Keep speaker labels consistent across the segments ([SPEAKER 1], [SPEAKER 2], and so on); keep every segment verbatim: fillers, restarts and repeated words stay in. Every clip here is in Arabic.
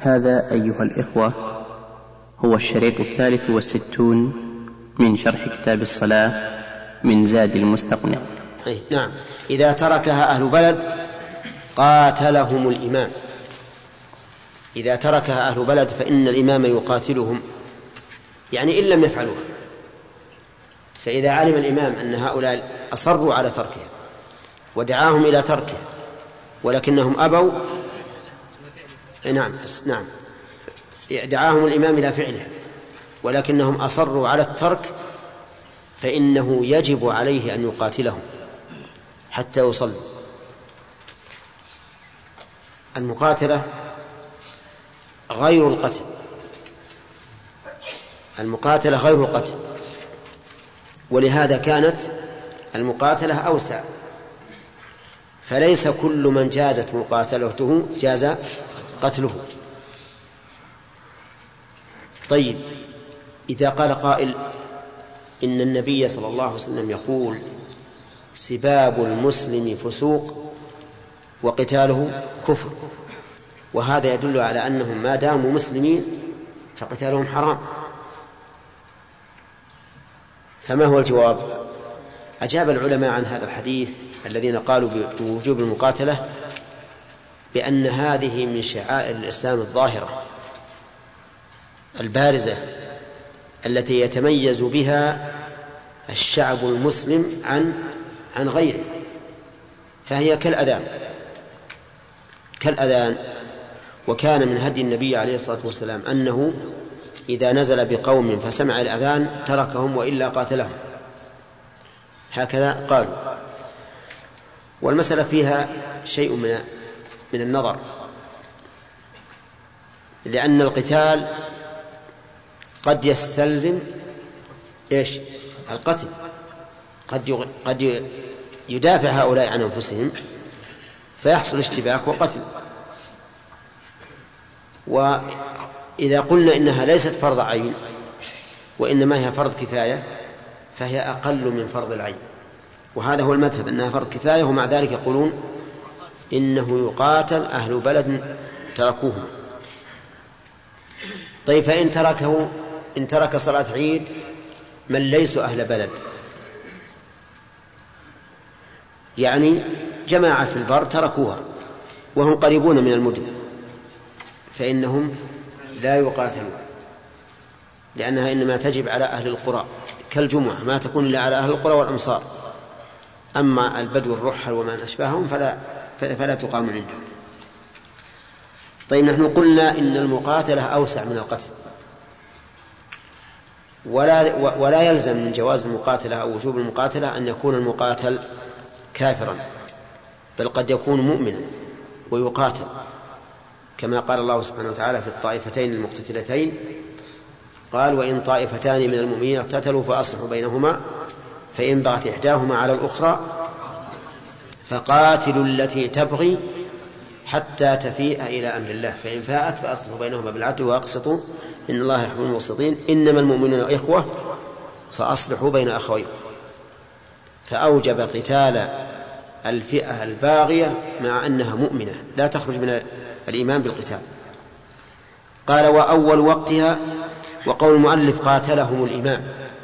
[SPEAKER 1] هذا أيها الإخوة هو الشريط الثالث والستون من شرح كتاب الصلاة من زاد المستقنع.
[SPEAKER 2] نعم. إذا تركها أهل بلد قاتلهم الإمام. إذا تركها أهل بلد فإن الإمام يقاتلهم، يعني إن لم يفعلوها. فإذا علم الإمام أن هؤلاء أصروا على تركها ودعاهم إلى تركها ولكنهم أبوا، نعم نعم دعاهم الإمام إلى فعلها ولكنهم أصروا على الترك، فإنه يجب عليه أن يقاتلهم حتى يصلوا. المقاتلة غير القتل، المقاتلة غير القتل، ولهذا كانت المقاتلة أوسع، فليس كل من جازت مقاتلته جاز قتله. طيب، إذا قال قائل إن النبي صلى الله عليه وسلم يقول سباب المسلم فسوق وقتاله كفر، وهذا يدل على أنهم ما داموا مسلمين فقتالهم حرام، فما هو الجواب؟ أجاب العلماء عن هذا الحديث الذين قالوا بوجوب المقاتلة بأن هذه من شعائر الإسلام الظاهرة البارزة التي يتميز بها الشعب المسلم عن عن غيره، فهي كالأذان كالأذان وكان من هدي النبي عليه الصلاة والسلام أنه إذا نزل بقوم فسمع الأذان تركهم وإلا قاتلهم، هكذا قالوا. والمسألة فيها شيء من من النظر، لأن القتال قد يستلزم إيش؟ القتل، قد قد يدافع هؤلاء عن أنفسهم فيحصل اشتباك وقتل. وإذا قلنا إنها ليست فرض عين وإنما هي فرض كفاية فهي أقل من فرض العين، وهذا هو المذهب أنها فرض كفاية، ومع ذلك يقولون إنه يقاتل أهل بلد تركوه. طيب، فإن تركه إن ترك صلاة عيد من ليسوا أهل بلد، يعني جماعة في البر تركوها وهم قريبون من المدن، فإنهم لا يقاتلون، لأنها إنما تجب على أهل القرى كالجمعة، ما تكون إلا على أهل القرى والأمصار. أما البدو الرحل ومن أشبههم فلا, فلا تقام عندهم. طيب، نحن قلنا إن المقاتلة أوسع من القتل، ولا, ولا يلزم من جواز المقاتلة أو وجوب المقاتلة أن يكون المقاتل كافرا، بل قد يكون مؤمنا ويقاتل، كما قال الله سبحانه وتعالى في الطائفتين المقتتلتين قال وإن طائفتان من المؤمنين اقتتلوا فأصلحوا بينهما فإن بغت إحداهما على الأخرى فقاتلوا التي تبغي حتى تفيء إلى أمر الله فإن فاءت فأصلحوا بينهما بالعدل وأقسطوا إن الله يحب المقسطين إنما المؤمنون إخوة فأصلحوا بين أخويكم، فأوجب قتال الفئة الباغية مع أنها مؤمنة لا تخرج من الإيمان بالقتال. قال وأول وقتها، وقول المؤلف قاتلهم الإمام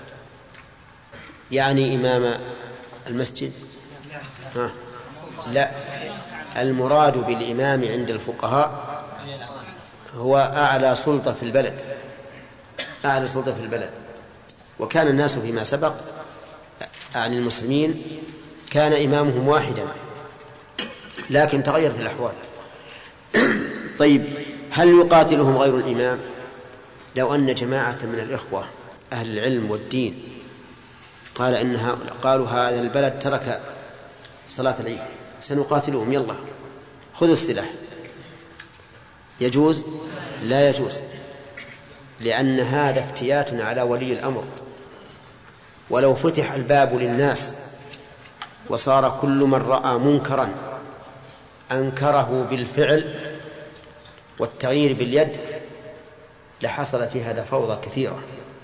[SPEAKER 2] يعني إمام المسجد؟ ها. لا، المراد بالإمام عند الفقهاء هو أعلى سلطة في البلد، أعلى سلطة في البلد. وكان الناس فيما سبق عن المسلمين كان إمامهم واحدا، لكن تغيرت الأحوال. طيب، هل يقاتلهم غير الإمام؟ لو أن جماعة من الإخوة أهل العلم والدين قال إنها قالوا هذا البلد ترك صلاة العيد سنقاتلهم، يلا خذوا السلاح، يجوز؟ لا يجوز، لأن هذا افتيات على ولي الأمر. ولو فتح الباب للناس وصار كل من رأى منكرا أنكره بالفعل والتغيير باليد لحصل في هذا فوضى كثيرة،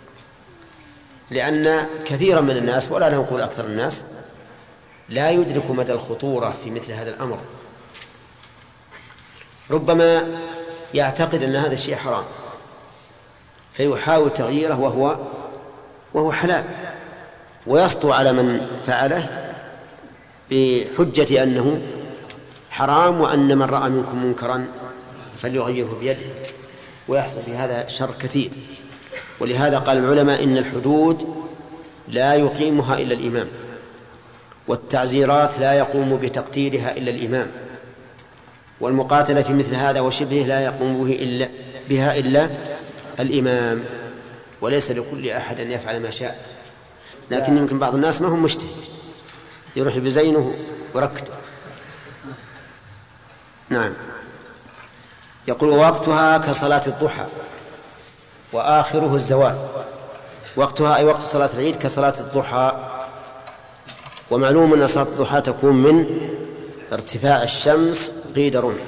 [SPEAKER 2] لأن كثيرا من الناس ولا نقول أكثر الناس لا يدرك مدى الخطورة في مثل هذا الأمر. ربما يعتقد أن هذا الشيء حرام فيحاول تغييره وهو وهو حلال، ويسطو على من فعله بحجة أنه حرام، وأن من رأى منكم منكرا فليغيره بيده، ويحصل في هذا شر كثير. ولهذا قال العلماء إن الحدود لا يقيمها إلا الإمام، والتعزيرات لا يقوم بتقديرها إلا الإمام، والمقاتلة في مثل هذا وشبهه لا يقوم به إلا بها إلا الإمام، وليس لكل أحد أن يفعل ما شاء. لكن يمكن بعض الناس ما هم مجتهد، يروح بزينه وركته. نعم. يقول وقتها كصلاة الضحى وآخره الزوال. وقتها أي وقت صلاة العيد كصلاة الضحى، ومعلوم أن صلاة الضحى تكون من ارتفاع الشمس قيد رمح.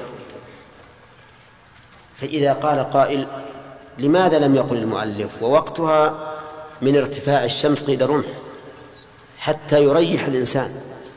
[SPEAKER 2] فإذا قال قائل لماذا لم يقل المؤلف ووقتها من ارتفاع الشمس قيد رمح حتى يريح الإنسان؟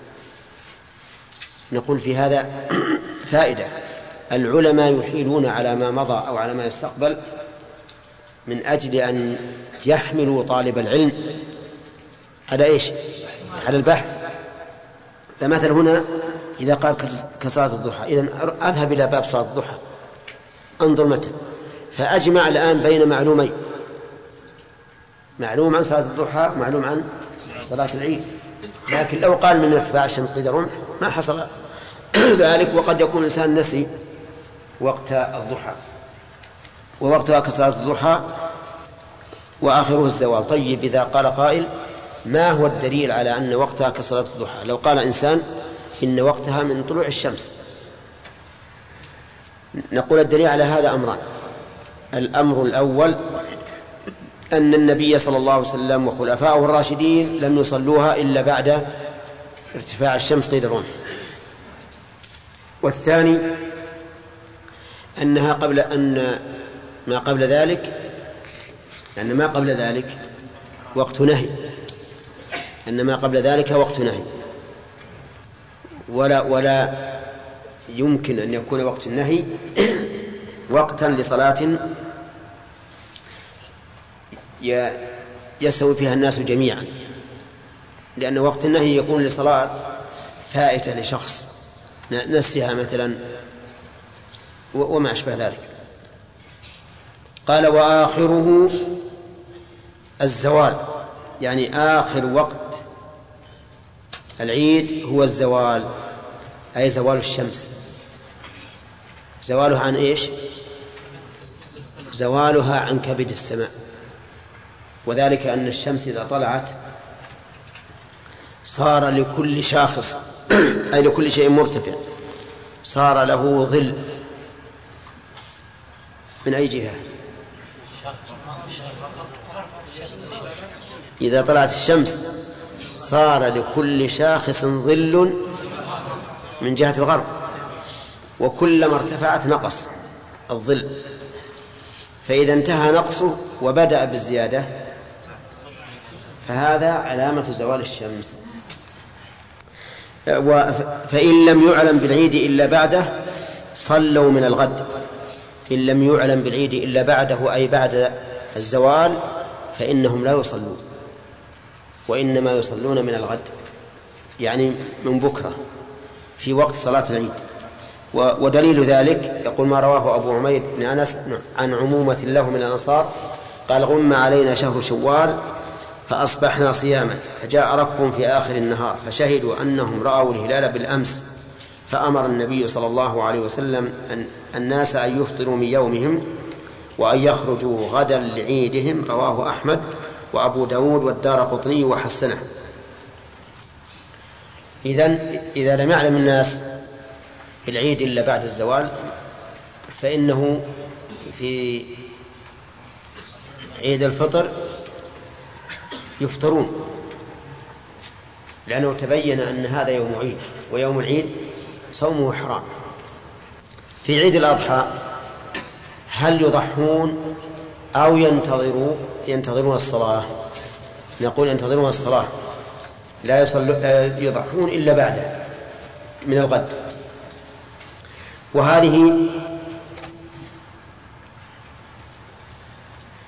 [SPEAKER 2] نقول في هذا فائدة. العلماء يحيلون على ما مضى أو على ما يستقبل من أجل أن يحملوا طالب العلم على إيش؟ على البحث. فمثل هنا إذا قال كصلاة الضحى، إذن أذهب إلى باب صلاة الضحى انظر متى، فأجمع الآن بين معلومين، معلوم عن صلاة الضحى معلوم عن صلاة العيد. لكن لو قال من ارتفاع الشمس قيد رمح ما حصل ذلك، وقد يكون الإنسان نسي وقت الضحى. ووقتها كصلاة الضحى وآخره الزوال. طيب إذا قال قائل ما هو الدليل على أن وقتها كصلاة الضحى؟ لو قال إنسان إن وقتها من طلوع الشمس، نقول الدليل على هذا أمران. الأمر الأول أن النبي صلى الله عليه وسلم وخلفاؤه الراشدين لم يصلوها إلا بعد ارتفاع الشمس قيد الرمح. والثاني أنها قبل أن ما قبل ذلك، لأن ما قبل ذلك وقت نهي، أن ما قبل ذلك وقت نهي، ولا ولا يمكن أن يكون وقت النهي وقتا لصلاة يسوي فيها الناس جميعا، لأن وقت النهي يكون لصلاة فائتة لشخص نسيها مثلا وما أشبه ذلك. قال وآخره الزوال، يعني آخر وقت العيد هو الزوال، أي زوال الشمس. زوالها عن إيش؟ زوالها عن كبد السماء، وذلك أن الشمس إذا طلعت صار لكل شاخص أي لكل شيء مرتفع صار له ظل. من أي جهة؟ إذا طلعت الشمس صار لكل شاخص ظل من جهة الغرب، وكلما ارتفعت نقص الظل، فإذا انتهى نقصه وبدأ بالزيادة فهذا علامة زوال الشمس. فإن لم يعلم بالعيد إلا بعده صلوا من الغد. إن لم يعلم بالعيد إلا بعده أي بعد الزوال فإنهم لا يصلون، وإنما يصلون من الغد، يعني من بكرة في وقت صلاة العيد. ودليل ذلك يقول ما رواه أبو عمير بن أنس عن عمومة له من الأنصار قال غم علينا شهر شوال فأصبحنا صياما فجاء ركب في آخر النهار فشهدوا أنهم رأوا الهلال بالأمس، فأمر النبي صلى الله عليه وسلم أن الناس أن يفطروا من يومهم وأن يخرجوا غدا لعيدهم. رواه أحمد وأبو داود والدارقطني وحسنه. إذن إذا لم يعلم الناس العيد إلا بعد الزوال فإنه في عيد الفطر يفطرون، لأنه تبين أن هذا يوم عيد، ويوم العيد صومه حرام. في عيد الأضحى هل يضحون أو ينتظرون ينتظرون الصلاة؟ نقول ينتظرون الصلاة، لا يضحون إلا بعدها من الغد. وهذه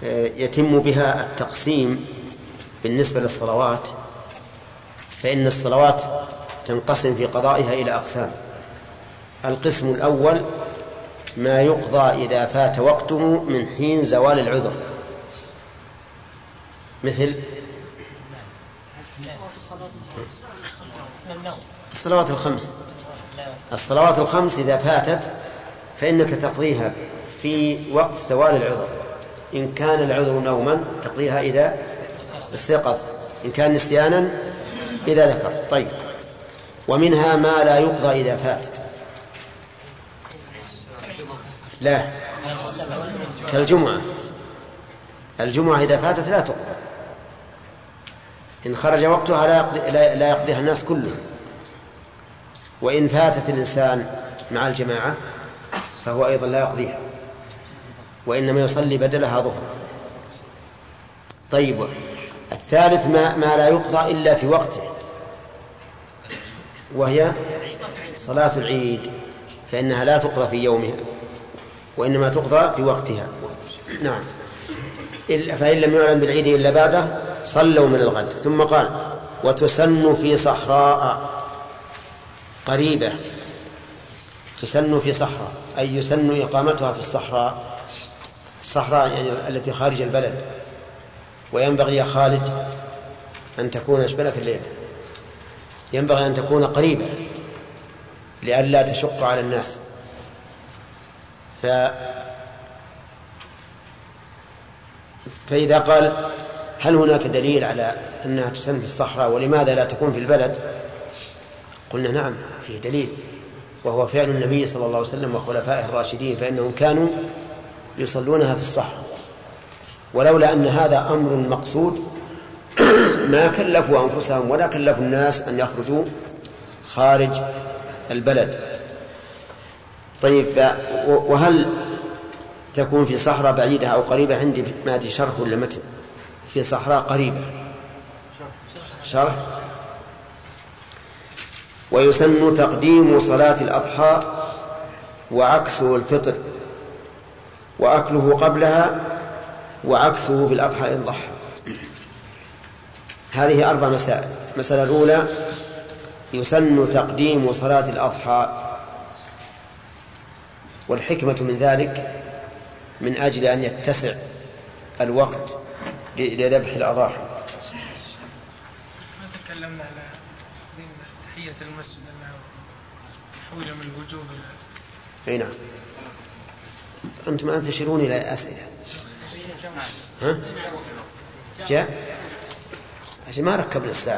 [SPEAKER 2] يتم بها التقسيم بالنسبة للصلوات، فإن الصلوات تنقسم في قضائها إلى أقسام. القسم الأول ما يقضى إذا فات وقته من حين زوال العذر، مثل الصلوات الخمس. الصلوات الخمس إذا فاتت فإنك تقضيها في وقت زوال العذر، إن كان العذر نوما تقضيها إذا استيقظ، إن كان نسيانا إذا ذكر. طيب، ومنها ما لا يقضى إذا فات، لا كالجمعة. الجمعة إذا فاتت لا تقضى، إن خرج وقتها لا, يقضي لا يقضيها الناس كلهم. وإن فاتت الإنسان مع الجماعة فهو أيضا لا يقضيها، وإنما يصلي بدلها ظهر. طيب، الثالث ما, ما لا يقضى إلا في وقته، وهي صلاة العيد، فإنها لا تقضى في يومها وإنما تقضى في وقتها. نعم، فإن لم يعلم بالعيد إلا بعده صلوا من الغد. ثم قال وتسن في صحراء قريبة. تسن في صحراء أي يسن إقامتها في الصحراء، الصحراء يعني التي خارج البلد. وينبغي يا خالد أن تكون أشبلك الليل، ينبغي أن تكون قريبة لئلا تشق على الناس. ف... فإذا قال هل هناك دليل على أنها تسن في الصحراء ولماذا لا تكون في البلد، قلنا نعم فيه دليل، وهو فعل النبي صلى الله عليه وسلم وخلفائه الراشدين، فإنهم كانوا يصلونها في الصحراء. ولولا أن هذا أمر مقصود ما كلفوا أنفسهم ولا كلفوا الناس أن يخرجوا خارج البلد. طيب، وهل تكون في صحراء بعيدة أو قريبة؟ عندي ما أدري شرح ولا متن. في صحراء قريبة شرح. ويسن تقديم صلاة الأضحى وعكسه الفطر، وأكله قبلها وعكسه بالأضحى إن ضحى. هذه أربع مسائل. المسألة الأولى يسن تقديم صلاة الأضحى، والحكمة من ذلك من أجل أن يتسع الوقت لذبح الأضاحي.
[SPEAKER 3] ما تكلمنا على تحية المسجد أنها حولة من الوجوب إلى.
[SPEAKER 2] أي نعم. أنتم الآن تشيرون إلى أسئلة. ها؟ جاء عشان ما ركبنا الساعة.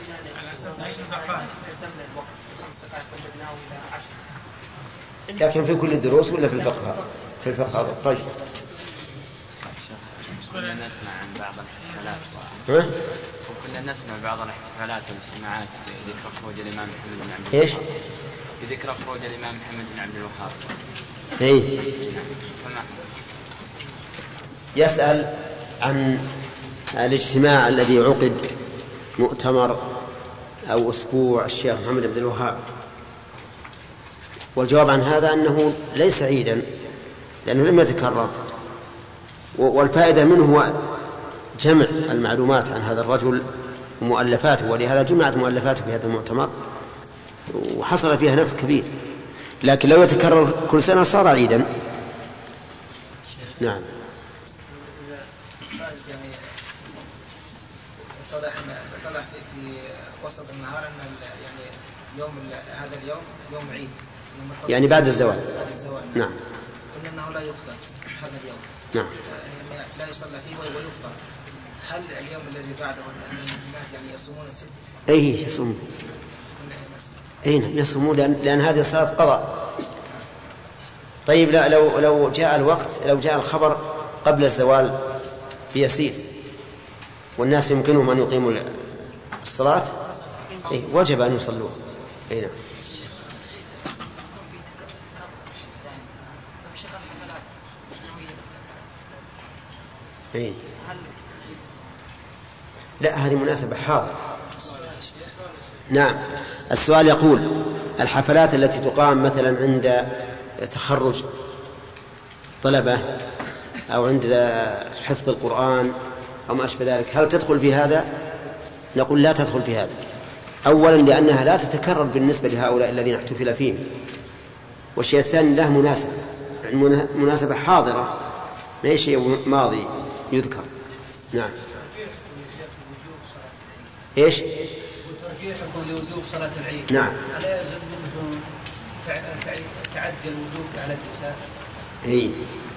[SPEAKER 2] لكن في كل الدروس ولا في الفقه؟ في الفقه هذا. طيب.
[SPEAKER 4] كلنا نسمع عن بعض الاحتفالات.
[SPEAKER 2] ها؟
[SPEAKER 4] وكلنا نسمع بعض الاحتفالات والاجتماعات بذكر خروج الإمام محمد بن عبد
[SPEAKER 2] إيش؟
[SPEAKER 4] الوهاب. بذكر خروج الإمام محمد بن عبد الوهاب.
[SPEAKER 2] إيه.
[SPEAKER 4] فما
[SPEAKER 2] يسأل عن الاجتماع الذي عقد، مؤتمر أو أسبوع الشيخ محمد بن الوهاب. والجواب عن هذا أنه ليس عيدا لأنه لم يتكرر، والفائدة منه هو جمع المعلومات عن هذا الرجل ومؤلفاته، ولهذا جمعت مؤلفاته في هذا المؤتمر وحصل فيها نفع كبير. لكن لو يتكرر كل سنة صار عيدا. نعم.
[SPEAKER 5] اتضح اتضح في وسط النهار ان يعني يوم هذا اليوم يوم عيد، يوم
[SPEAKER 2] يعني بعد الزوال.
[SPEAKER 5] بعد الزوال.
[SPEAKER 2] نعم.
[SPEAKER 5] قلنا انه لا يفطر هذا اليوم.
[SPEAKER 2] نعم.
[SPEAKER 5] يعني لا يصلى فيه ويفطر. هل اليوم الذي بعده الناس يعني يصومون الست؟
[SPEAKER 2] اي يصومون. اي نعم يصومون، لان لان هذه صلاة قضاء. طيب، لا لو لو جاء الوقت، لو جاء الخبر قبل الزوال بيسير والناس يمكنهم أن يقيموا الصلاة، إيه وجب أن يصلوا. إيه نعم. إيه. لا، هذه مناسبة حاضر. نعم. السؤال يقول الحفلات التي تقام مثلا عند تخرج طلبة أو عند حفظ القرآن أو ما أشبه ذلك، هل تدخل في هذا؟ نقول لا تدخل في هذا. أولا لأنها لا تتكرر بالنسبة لهؤلاء الذين احتفل فيهم، والشيء الثاني له مناسبة، مناسبة حاضرة، ما هي شيء ماضي يذكر. نعم. إيش؟
[SPEAKER 6] ترجيحكم لوجوب صلاة العيد.
[SPEAKER 2] نعم.
[SPEAKER 6] ألا يجوز منكم تعدى الوجوب على النساء؟
[SPEAKER 2] إيه.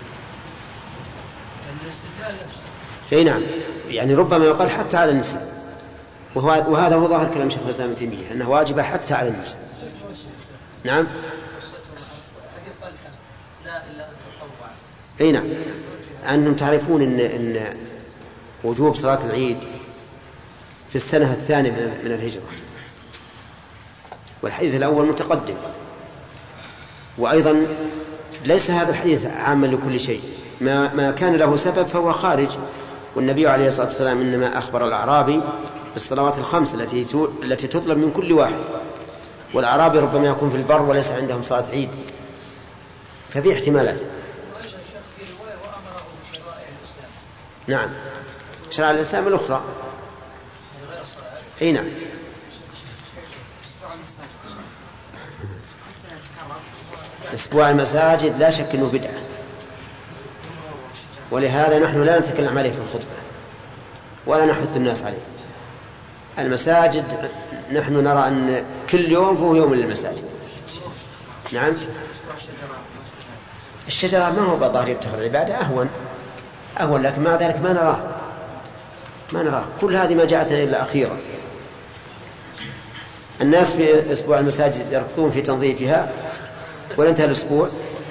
[SPEAKER 2] إيه نعم، يعني ربما يقال حتى على النساء، وهذا هو ظاهر كلام شيخ الإسلام ابن تيمية أنه واجبة حتى على النساء. نعم. أي نعم، أنتم تعرفون إن, إن وجوب صلاة العيد في السنة الثانية من الهجرة، والحديث الأول متقدم، وأيضا ليس هذا الحديث عاما لكل شيء، ما, ما كان له سبب فهو خارج. والنبي عليه الصلاة والسلام إنما أخبر الأعرابي بالصلوات الخمس التي التي تطلب من كل واحد، والأعرابي ربما يكون في البر وليس عندهم صلاة عيد، ففي احتمالات. نعم، شرع الإسلام الأخرى. أي نعم. أسبوع المساجد لا شك أنه بدعة، ولهذا نحن لا نتكلم عليه في الخطبة ولا نحث الناس عليه. المساجد نحن نرى أن كل يوم فهو يوم للمساجد. نعم. الشجرة ما هو بظاهر يتخذ عبادة أهون أهون لكن مع ذلك ما نراه ما نراه كل هذه ما جاءتنا إلا أخيرا. الناس في أسبوع المساجد يركضون في تنظيفها ولا انتهى الأسبوع.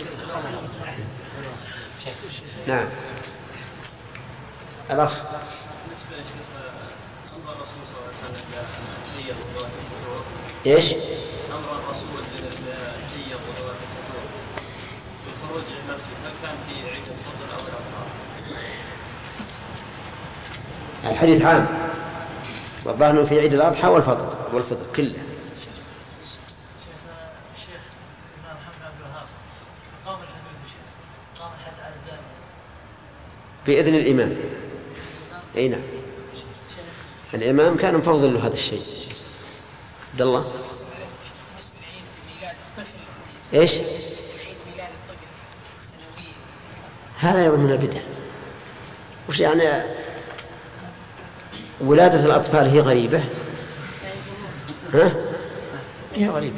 [SPEAKER 2] نعم. الأخ. إيش؟ أمر الرسول بالحية والخروج للمسجد هل كان في عيد الفطر أو الأضحى؟ الحديث عام، والظاهر في عيد الأضحى والفطر والفطر كله.
[SPEAKER 6] الشيخ الإمام محمد عبد الوهاب قام الحدود الشيخ قام حد على الزاني
[SPEAKER 2] بإذن الإمام. أي نعم، الإمام كان مفوض له هذا الشيء. عبد الله. إيش؟ هذا أيضا من البدع. وش يعني ولادة الأطفال هي غريبة؟ ها؟ هي غريبة.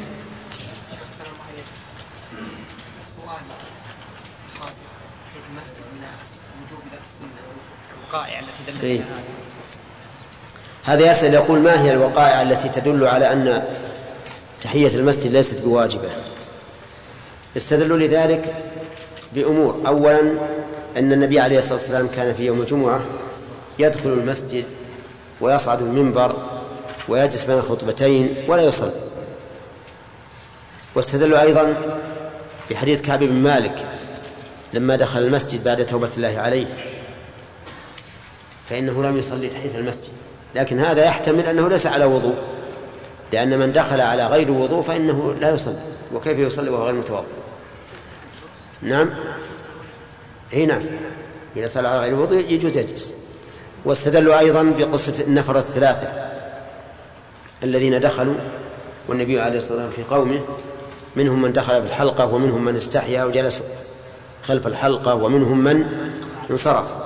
[SPEAKER 4] الوقائع التي دلت
[SPEAKER 2] إيه؟
[SPEAKER 4] على هذا.
[SPEAKER 2] هذا يسأل يقول ما هي الوقائع التي تدل على أن تحية المسجد ليست بواجبة؟ استدلوا لذلك بأمور. أولا أن النبي عليه الصلاة والسلام كان في يوم الجمعة يدخل المسجد ويصعد المنبر ويجلس بين الخطبتين ولا يصلي. واستدلوا أيضا بحديث كعب بن مالك لما دخل المسجد بعد توبة الله عليه فإنه لم يصلي تحية المسجد، لكن هذا يحتمل أنه ليس على وضوء، لأن من دخل على غير وضوء فإنه لا يصلي، وكيف يصلي وهو غير متوضئ؟ نعم. هي نعم، إذا صلى على غير وضوء يجوز يجلس. واستدلوا أيضا بقصة النفر الثلاثة الذين دخلوا والنبي عليه الصلاة والسلام في قومه، منهم من دخل في الحلقة ومنهم من استحيا وجلس خلف الحلقة ومنهم من انصرف،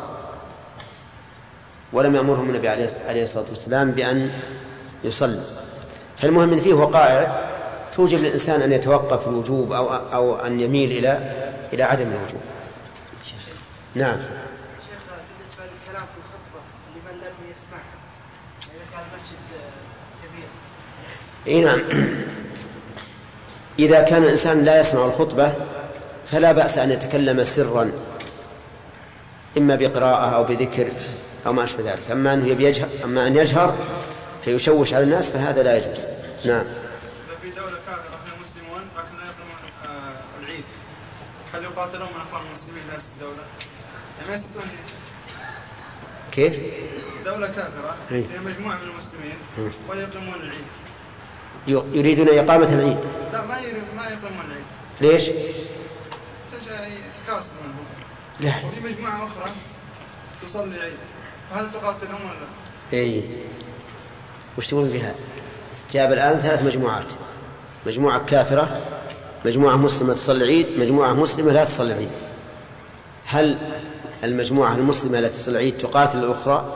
[SPEAKER 2] ولم يأمرهم النبي عليه الصلاة والسلام بأن يصلي. فالمهم إن فيه وقائع توجب للإنسان أن يتوقف الوجوب أو, أو أن يميل إلى إلى عدم الوجوب. نعم.
[SPEAKER 5] شيخ بالنسبة للكلام في الخطبة لمن لم يسمع إذا كان المسجد كبير.
[SPEAKER 2] إيه نعم. إذا كان الإنسان لا يسمع الخطبة فلا بأس أن يتكلم سرا إما بقراءة أو بذكر أو ما أشبه ذلك. أما أن يجهر أما أن يجهر فيشوش على الناس فهذا لا يجوز. نعم.
[SPEAKER 7] في دولة كافرة فيها مسلمون لكن لا يقيمون العيد، هل يقاتلون من أخوان المسلمين في نفس الدولة؟ يعني ما يستطيعون.
[SPEAKER 2] كيف؟
[SPEAKER 7] دولة كافرة فيها مجموعة من المسلمين ولا يقيمون العيد.
[SPEAKER 2] يريدون إقامة العيد؟
[SPEAKER 7] لا، ما ما يقيمون العيد.
[SPEAKER 2] ليش؟
[SPEAKER 7] تكاسل منهم.
[SPEAKER 2] لا.
[SPEAKER 7] وفي مجموعة أخرى تصلي عيد، فهل تقاتلهم ولا؟
[SPEAKER 2] إيه. وش تقولون في هذا؟ جاب الآن ثلاث مجموعات: مجموعة كافرة، مجموعة مسلمة تصلي عيد، مجموعة مسلمة لا تصلي عيد. هل المجموعة المسلمة التي تصلي عيد تقاتل الأخرى؟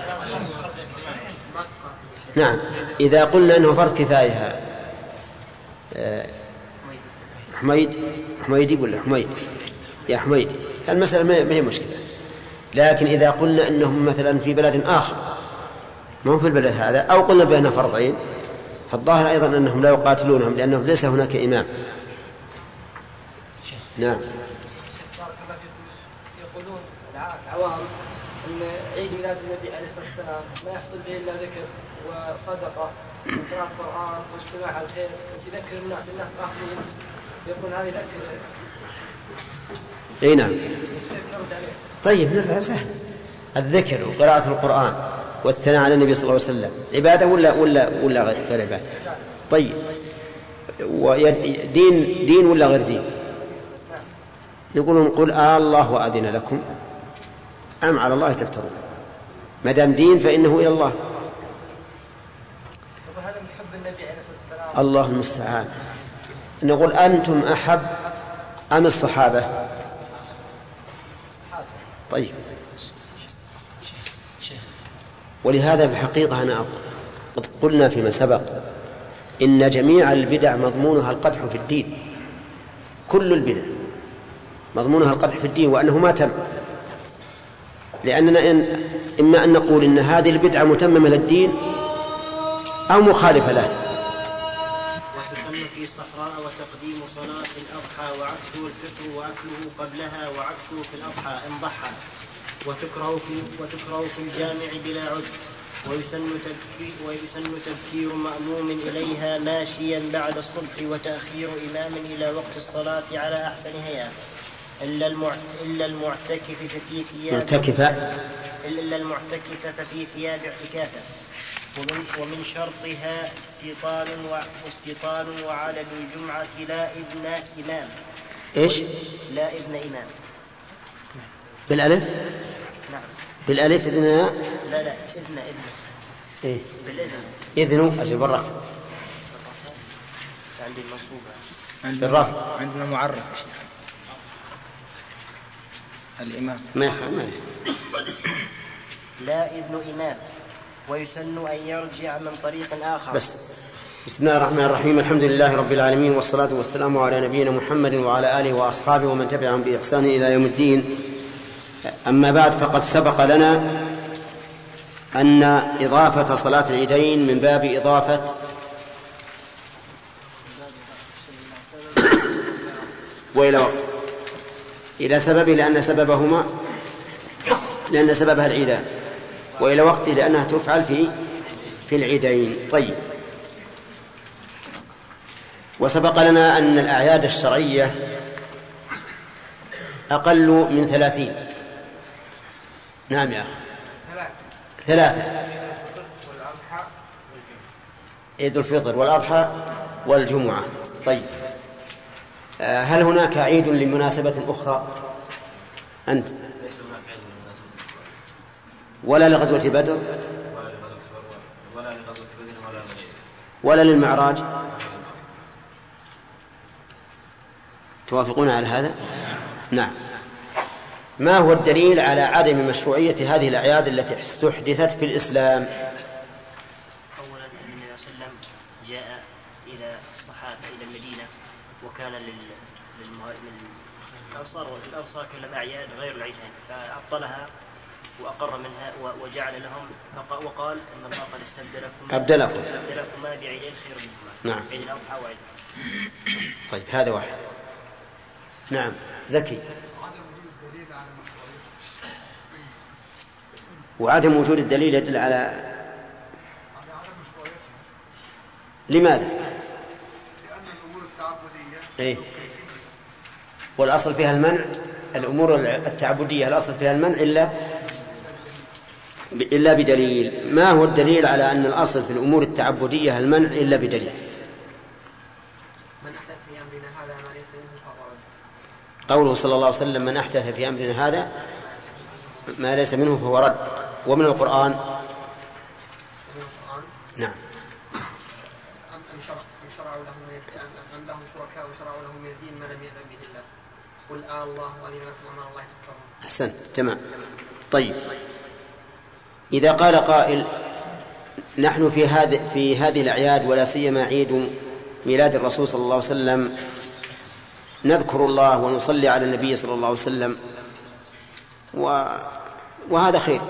[SPEAKER 2] نعم. إذا قلنا أنه فرض كفاية حميد حميدي ولا حميد يا حميد، المسألة ما هي مشكلة. لكن إذا قلنا أنهم مثلا في بلد آخر ما هو في البلد هذا، أو قلنا بأنه فرضين، فالظاهر أيضا أنهم لا يقاتلونهم لأنه ليس هناك إمام. نعم.
[SPEAKER 8] يقولون العوام أن عيد ميلاد النبي عليه الصلاة والسلام ما يحصل به إلا ذكر وصدقة وقراءة قرآن واجتماع على الخير ويذكر الناس الناس غافلين، يقول هذا يذكر.
[SPEAKER 2] اي نعم. طيب نرجع سهل. الذكر وقراءة القرآن والثناء على النبي صلى الله عليه وسلم عبادة ولا ولا ولا غير عبادة؟ طيب دين دين ولا غير دين؟ نقول قل آه الله وأذن لكم أم على الله تفترون. ما دام دين فإنه إلى الله.
[SPEAKER 8] وهذا من حب النبي عليه الصلاة والسلام.
[SPEAKER 2] الله المستعان. نقول أنتم أحب أم الصحابة؟ طيب. ولهذا بحقيقة أنا قد قلنا فيما سبق إن جميع البدع مضمونها القدح في الدين. كل البدع مضمونها القدح في الدين وأنه ما تم، لأننا إن إما أن نقول إن هذه البدعة متممة للدين أو مخالفة له.
[SPEAKER 9] وتسن في الصحراء وتقديم صلاة الأضحى وعكسه الفطر وأكله قبلها وعكسه في الأضحى إن ضحى، وتكره في وتكره في الجامع بلا عذر، ويسن تبكير ويسن تبكير مأموم إليها ماشيا بعد الصبح، وتأخير إمام إلى وقت الصلاة على أحسن هيئة، إلا إلا المعتكف ففي ثياب
[SPEAKER 2] معتكفة
[SPEAKER 9] إلا المعتكف ففي ثياب اعتكافه، ومن, ومن شرطها استيطان واستيطان وعلى الجمعة لا ابن إمام.
[SPEAKER 2] إيش؟
[SPEAKER 9] لا ابن إمام.
[SPEAKER 2] بالألف؟
[SPEAKER 9] نعم.
[SPEAKER 2] بالألف إذن؟
[SPEAKER 9] لا لا إذن إذن.
[SPEAKER 2] إيه؟
[SPEAKER 9] بالإذن.
[SPEAKER 2] إذن أجل بالرفع.
[SPEAKER 9] عندي المنصوبة.
[SPEAKER 2] بالرفع.
[SPEAKER 5] عندنا معرف. الإمام.
[SPEAKER 2] ما يخ... ما
[SPEAKER 9] لا ابن إمام. ويسن أن يرجع من طريق آخر.
[SPEAKER 2] بس. بسم الله الرحمن الرحيم. الحمد لله رب العالمين، والصلاة والسلام على نبينا محمد وعلى آله وأصحابه ومن تبعهم بإحسان إلى يوم الدين. أما بعد، فقد سبق لنا أن إضافة صلاة العيدين من باب إضافة وإلى وقت إلى سبب، لأن سببهما لأن سببها العيدان، وإلى وقت لأنها تفعل في في العيدين. طيب. وسبق لنا أن الأعياد الشرعية أقل من ثلاثين. نعم يا أخي. ثلاثة: عيد الفطر والأضحى والجمعة. طيب. هل هناك عيد لمناسبة أخرى؟ أنت ولا لغزوة بدر ولا للمعراج؟ توافقون على هذا؟ نعم. ما هو الدليل على عدم مشروعية هذه الأعياد التي استحدثت في الإسلام؟
[SPEAKER 9] أولا النبي صلى الله عليه وسلم جاء إلى الصحابة إلى المدينة، وكان للأنصار والأنصار كلهم أعياد غير العيد هذا، فأبطلها وأقر منها وجعل لهم، وقال إن الله قد استبدلكم
[SPEAKER 2] أبدلكم
[SPEAKER 9] أبدلكم ما بعيدين خير منهما.
[SPEAKER 2] نعم.
[SPEAKER 9] عيد الأضحى وعيد.
[SPEAKER 2] طيب، هذا واحد. نعم. زكي. وعدم وجود الدليل يدل على لماذا؟
[SPEAKER 7] لأن الأمور التعبدية
[SPEAKER 2] إيه؟ والأصل فيها المنع. الأمور التعبدية الأصل فيها المنع إلا إلا بدليل. ما هو الدليل على أن الأصل في الأمور التعبدية المنع إلا بدليل؟
[SPEAKER 8] من أحدث في أمرنا هذا ما ليس منه فهو رد.
[SPEAKER 2] قوله صلى الله عليه وسلم من أحدث في أمرنا هذا ما ليس منه فهو رد. ومن القرآن نعم
[SPEAKER 10] أم شرعوا لهم أم لهم شركاء وشرعوا لهم من الدين ما لم يأذن به الله قل آه الله ولمكم أمر الله تكفرون.
[SPEAKER 2] أحسنت تمام. طيب إذا قال قائل نحن في هذه في هذه الأعياد ولا سيما عيد ميلاد الرسول صلى الله عليه وسلم نذكر الله ونصلي على النبي صلى الله عليه وسلم و... وهذا خير.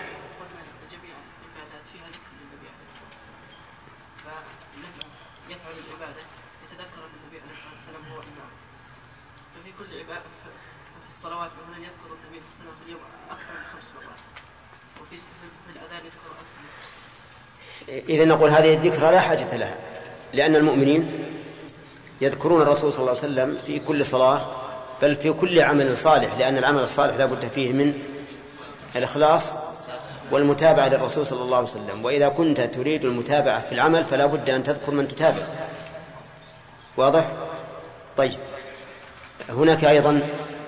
[SPEAKER 10] الصلوات مثلا يذكر النبي صلى الله عليه وسلم في اليوم أكثر من خمس مرات وفي في الأذان يذكر أكثر.
[SPEAKER 2] إذا نقول هذه الذكرى لا حاجة لها لأن المؤمنين يذكرون الرسول صلى الله عليه وسلم في كل صلاة بل في كل عمل صالح لأن العمل الصالح لا بد فيه من الإخلاص والمتابعة للرسول صلى الله عليه وسلم. وإذا كنت تريد المتابعة في العمل فلا بد أن تذكر من تتابع. واضح؟ طيب هناك أيضا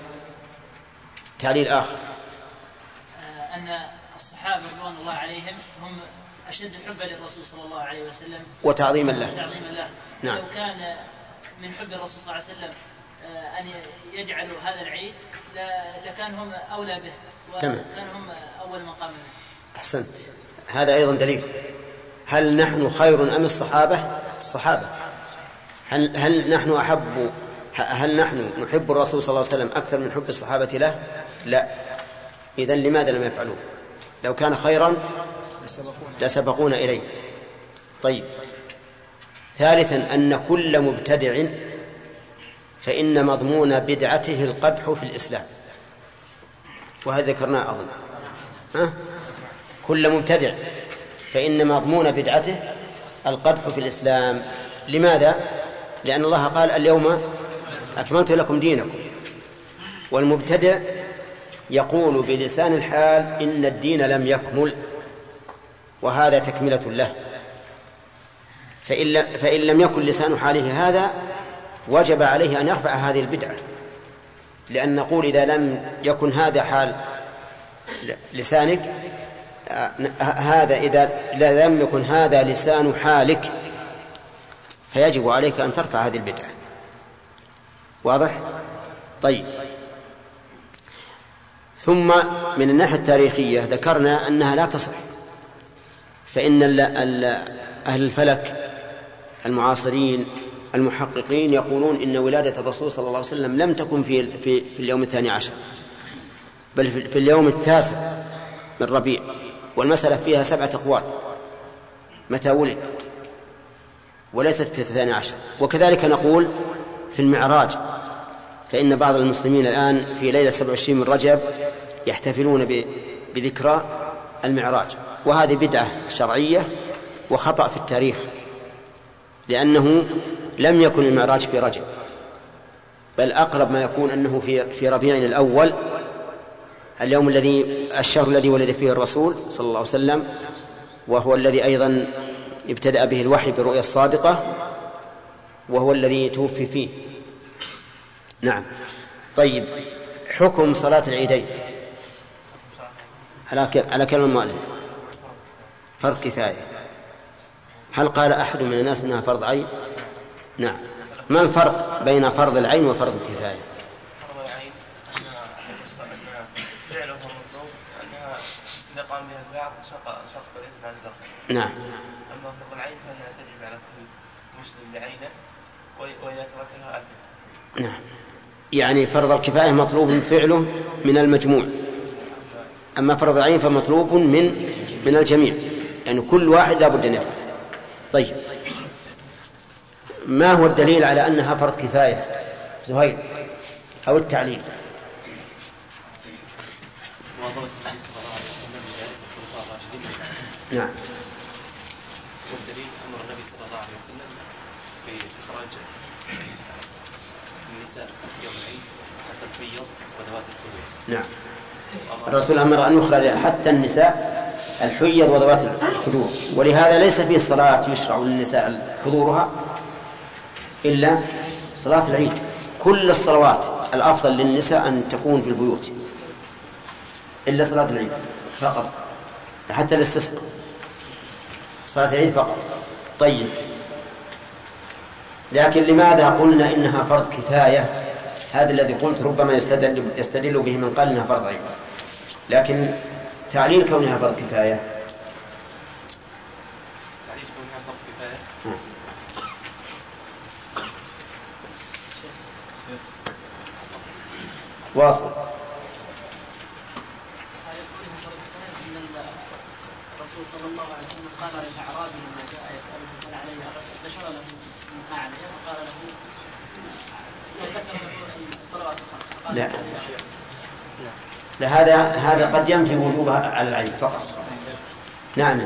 [SPEAKER 2] تعليل آخر
[SPEAKER 6] أن الصحابة رضوان الله عليهم هم أشد حبا للرسول صلى الله عليه وسلم
[SPEAKER 2] وتعظيما له.
[SPEAKER 6] وتعظيما له.
[SPEAKER 2] نعم.
[SPEAKER 6] لو كان من حب الرسول صلى الله عليه وسلم أن يجعلوا هذا العيد لكان هم أولى به وكان هم أول من قام به.
[SPEAKER 2] أحسنت. هذا أيضا دليل. هل نحن خير أم الصحابة؟ الصحابة. هل, هل نحن أحب هل نحن نحب الرسول صلى الله عليه وسلم أكثر من حب الصحابة له؟ لا. إذن لماذا لم يفعلوه؟ لو كان خيرا لسبقونا إليه. طيب ثالثا أن كل مبتدع فإن مضمون بدعته القدح في الإسلام وهذا ذكرناه أظن. ها؟ كل مبتدع فإن مضمون بدعته القدح في الإسلام. لماذا؟ لأن الله قال اليوم أكملت لكم دينكم والمبتدع يقول بلسان الحال إن الدين لم يكمل وهذا تكملة له. فإن, فإن لم يكن لسان حاله هذا وجب عليه أن يرفع هذه البدعة لأن نقول إذا لم يكن هذا حال لسانك هذا إذا لم يكن هذا لسان حالك فيجب عليك أن ترفع هذه البدعة. واضح؟ طيب ثم من الناحية التاريخية ذكرنا أنها لا تصح فإن أهل الفلك المعاصرين المحققين يقولون إن ولادة الرسول صلى الله عليه وسلم لم تكن في, في, في اليوم الثاني عشر بل في, في اليوم التاسع من ربيع والمسألة فيها سبعة أقوال متى ولد وليست في الثاني عشر. وكذلك نقول في المعراج فإن بعض المسلمين الآن في ليلة سبع وعشرين من رجب يحتفلون بذكرى المعراج وهذه بدعة شرعية وخطأ في التاريخ لأنه لم يكن المعراج في رجب بل أقرب ما يكون أنه في في ربيع الأول اليوم الذي الشهر الذي ولد فيه الرسول صلى الله عليه وسلم وهو الذي أيضا ابتدأ به الوحي بالرؤيا الصادقة وهو الذي توفي فيه. نعم. طيب حكم صلاة العيدين على كلام المؤلف فرض كفاية. هل قال أحد من الناس أنها فرض عين؟ نعم. ما الفرق بين فرض العين وفرض الكفاية؟
[SPEAKER 11] فرض العين أنها فعله مطلوب أنها إذا قام بها البعض سقط الإثم عن الآخر.
[SPEAKER 2] نعم.
[SPEAKER 11] أما فرض العين فإنها تجب على كل مسلم بعينه وإذا تركها أثم.
[SPEAKER 2] نعم. يعني فرض الكفاية مطلوب فعله من المجموع أما فرض العين فمطلوب من من الجميع يعني كل واحد لا بد أن يفعل. طيب ما هو الدليل على أنها فرض كفاية زهير أو التعليل؟ نعم.
[SPEAKER 12] والدليل أمر النبي صلى الله عليه وسلم بإخراج النساء يوم العيد حتى الحيض وذوات الخدور.
[SPEAKER 2] نعم. الرسول أمر أن يخرج حتى النساء الحيض وذوات الخدور ولهذا ليس في صلاة يشرع للنساء حضورها إلا صلاة العيد. كل الصلوات الأفضل للنساء أن تكون في البيوت إلا صلاة العيد فقط، حتى الاستسقاء صلاة العيد فقط. طيب، لكن لماذا قلنا إنها فرض كفاية؟ هذا الذي قلت ربما يستدل, يستدل به من قال إنها فرض عين، لكن تعليل كونها فرض كفاية
[SPEAKER 12] تعليل كونها فرض كفاية
[SPEAKER 2] واصل.
[SPEAKER 13] الرسول صلى الله عليه وسلم قال للأعرابي لما جاء يسأله هل علي بشر له ما عليه فقال له
[SPEAKER 2] لا لا هذا هذا قد ينفي وجوبها على العين فقط. نعم.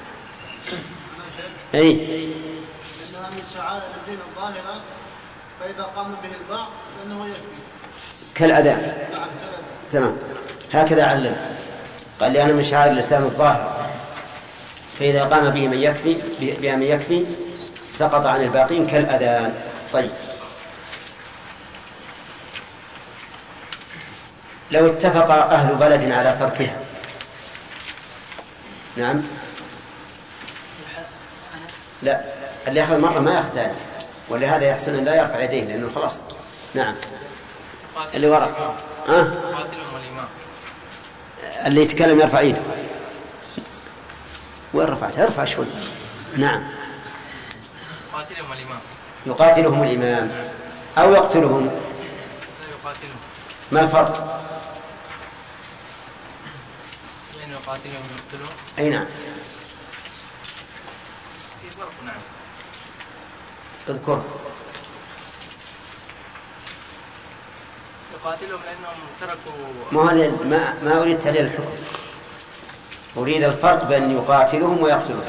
[SPEAKER 2] اي
[SPEAKER 14] انها من شعائر الدين الظاهره، فاذا قام به البعض فانه يكفي
[SPEAKER 2] كالاذان. تمام، هكذا علم، قال لأنه من شعائر الإسلام الظاهر، فإذا قام به من يكفي بها من يكفي سقط عن الباقين كالأذان. طيب، لو اتفق أهل بلد على تركها، نعم، لا، اللي يأخذ مرة ما يأخذ ثاني، ولهذا يحسن أن لا يرفع يديه لأنه خلاص. نعم، اللي وراء أه؟ اللي يتكلم يرفع يده. وين رفعت؟ ارفع شوي. نعم،
[SPEAKER 3] يقاتلهم الإمام
[SPEAKER 2] يقاتلهم الإمام أو يقتلهم.
[SPEAKER 3] يقاتلهم.
[SPEAKER 2] ما الفرق؟
[SPEAKER 3] بين يقاتلهم ويقتلهم.
[SPEAKER 2] أي نعم.
[SPEAKER 3] في فرق. نعم.
[SPEAKER 2] اذكر.
[SPEAKER 3] يقاتلهم لأنهم تركوا.
[SPEAKER 2] ما ما ما أريد تحليل الحكم، أريد الفرق بين يقاتلهم ويقتلهم.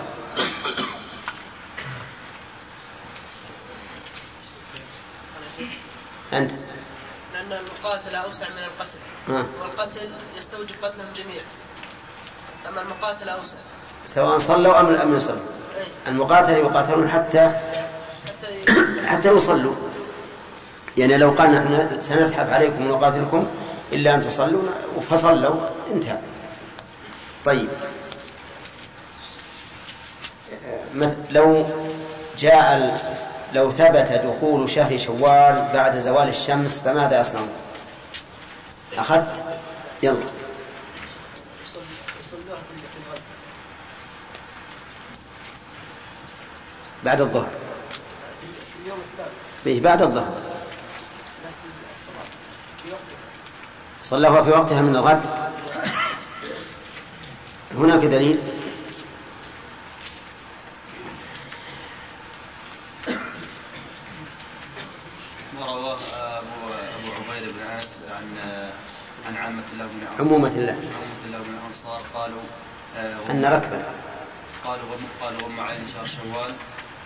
[SPEAKER 2] أنت.
[SPEAKER 8] لأن المقاتلة أوسع من القتل.
[SPEAKER 2] آه.
[SPEAKER 8] والقتل يستوجب قتلهم جميعا، أما المقاتلة أوسع.
[SPEAKER 2] سواء صلوا أم لم يصلوا. المقاتل يقاتلون حتى حتى يصلوا. يعني لو قال نحن سنزحف عليكم ونقاتلكم إلا أن تصلوا فصلوا انتهى. طيب، لو جاء لو ثبت دخول شهر شوال بعد زوال الشمس فماذا يصنعون؟ أخذت؟ يلا. بعد الظهر. به بعد الظهر. صلىها في وقتها من الغد. هناك دليل؟
[SPEAKER 15] ما رواه أبو أبو عبيدة بن عاص عن عن عامة الله بن عاص
[SPEAKER 2] عمومة الله
[SPEAKER 15] عمومة الله بن الأنصار قالوا
[SPEAKER 2] أن ركبا
[SPEAKER 15] قالوا قالوا غم علينا شهر شوال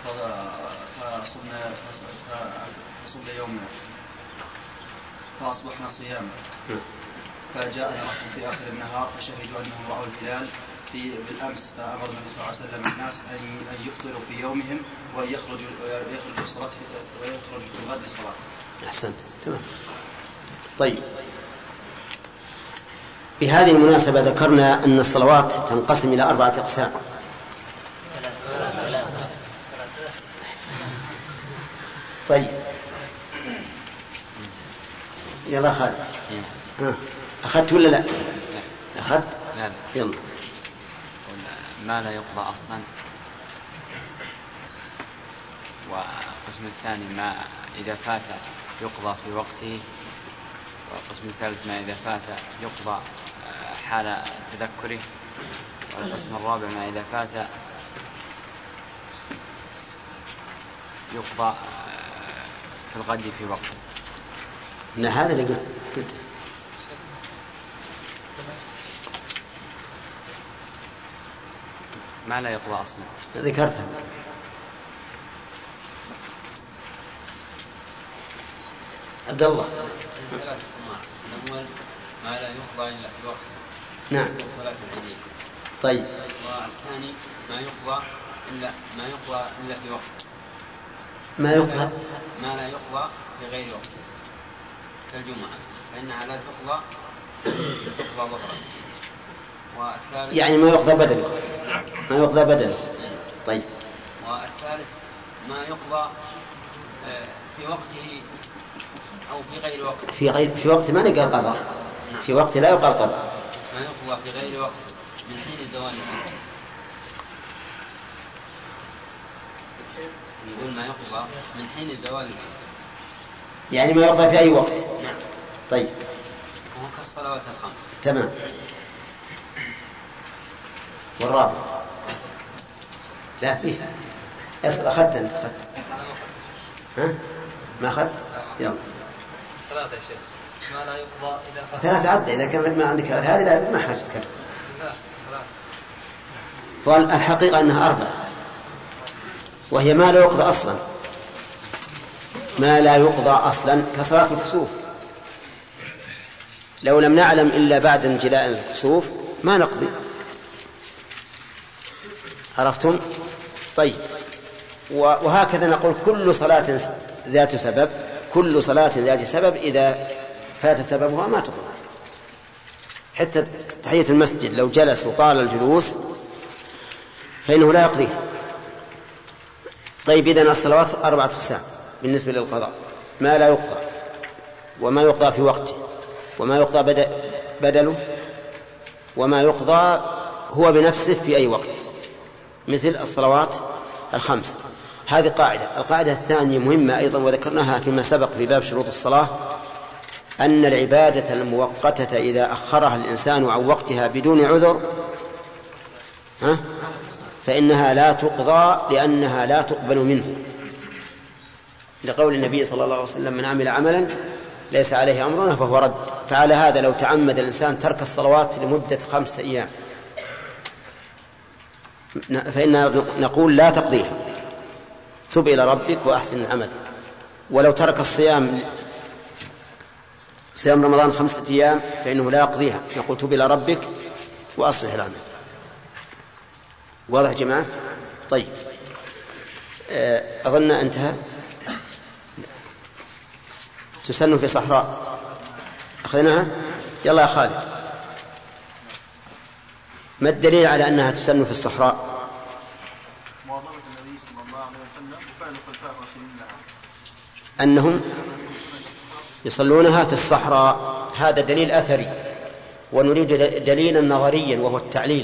[SPEAKER 15] فصمنا فصمنا يومنا فأصبحنا صياما، فجاءنا ركب في آخر النهار فشهدوا أنهم رأوا الهلال في بالأمس، فأمر النبي صلى الله عليه وسلم الناس أن يفطروا في يومهم وأن يخرجوا يخرجوا الصلاة ويخرجوا في الغد للصلاة.
[SPEAKER 2] أحسنت، تمام. طيب، بهذه المناسبة ذكرنا أن الصلوات تنقسم إلى أربعة أقسام. طيب، يلا خالد. أخذت ولا لا؟ أخذت؟
[SPEAKER 4] لا.
[SPEAKER 2] يلا.
[SPEAKER 4] ما لا يقضى أصلا، والقسم الثاني ما إذا فات يقضى في وقته، والقسم الثالث ما إذا فات يقضى حال تذكره، والقسم الرابع ما إذا فات يقضى في الغد في وقته.
[SPEAKER 2] لا، هذا اللي قلت قلت
[SPEAKER 4] ما لا يقضى أصلا
[SPEAKER 2] ذكرتها. عبد الله.
[SPEAKER 16] الأول ما لا يقضى إلا في وقت.
[SPEAKER 2] نعم.
[SPEAKER 16] صلاة العيدين.
[SPEAKER 2] طيب.
[SPEAKER 16] والثاني ما يقضى إلا ما يقضى إلا في وقت.
[SPEAKER 2] ما يقضى
[SPEAKER 16] ما لا يقضى في غير وقت. كالجمعة فإنها لا تقضى تقضى ظهرا. والثالث
[SPEAKER 2] يعني ما يقضى بدله ما يقضى بدله طيب.
[SPEAKER 16] والثالث ما يقضى في وقته أو في غير وقته.
[SPEAKER 2] في غير في وقت ما نقال قضاء. في وقت لا يقال قضاء.
[SPEAKER 16] ما يقضى في غير وقت من حين زوال الفجر. يقول ما يقضى من حين زوال الفجر
[SPEAKER 2] يعني ما يقضى في أي وقت.
[SPEAKER 16] نعم.
[SPEAKER 2] طيب.
[SPEAKER 16] وهو كالصلوات الخمس.
[SPEAKER 2] تمام. والرابع لا فيه أخذت أنت أخذت ها ما أخذت يلا
[SPEAKER 17] ثلاثة يا شيخ ما لا يقضى إذا فات
[SPEAKER 2] ثلاثة عدة إذا كان ما عندك هذه لا ما حاجة تكلم.
[SPEAKER 17] لا
[SPEAKER 2] والحقيقة أنها أربعة وهي ما لا يقضى أصلا ما لا يقضى أصلا كصلاة الكسوف. لو لم نعلم إلا بعد انجلاء الكسوف ما نقضي. عرفتم؟ طيب. وهكذا نقول كل صلاة ذات سبب كل صلاة ذات سبب إذا فات سببها ما تقضى. حتى تحية المسجد لو جلس وطال الجلوس فإنه لا يقضيها. طيب إذن الصلوات أربعة أقسام بالنسبة للقضاء: ما لا يقضى وما يقضى في وقته وما يقضى بدله وما يقضى هو بنفسه في أي وقت مثل الصلوات الخمس. هذه قاعدة. القاعدة الثانية مهمة أيضا وذكرناها فيما سبق في باب شروط الصلاة أن العبادة المؤقتة إذا أخرها الإنسان عن وقتها بدون عذر ها فإنها لا تقضى لأنها لا تقبل منه لقول النبي صلى الله عليه وسلم: من عمل عملا ليس عليه أمرنا فهو رد. فعلى هذا لو تعمد الإنسان ترك الصلوات لمدة خمسة أيام فإننا نقول لا تقضيها، تب إلى ربك وأحسن العمل. ولو ترك الصيام صيام رمضان خمسة أيام فإنه لا يقضيها، نقول تب إلى ربك وأصلح العمل. واضح جماعة؟ طيب أظن انتهى. تسن في صحراء أخذناها. يلا يا خالد، ما الدليل على أنها تسن في الصحراء؟
[SPEAKER 14] مواظبة النبي صلى الله عليه وسلم وفعل الخلفاء الراشدين لها
[SPEAKER 2] أنهم يصلونها في الصحراء. هذا دليل أثري، ونريد دليلا نظريا وهو التعليل.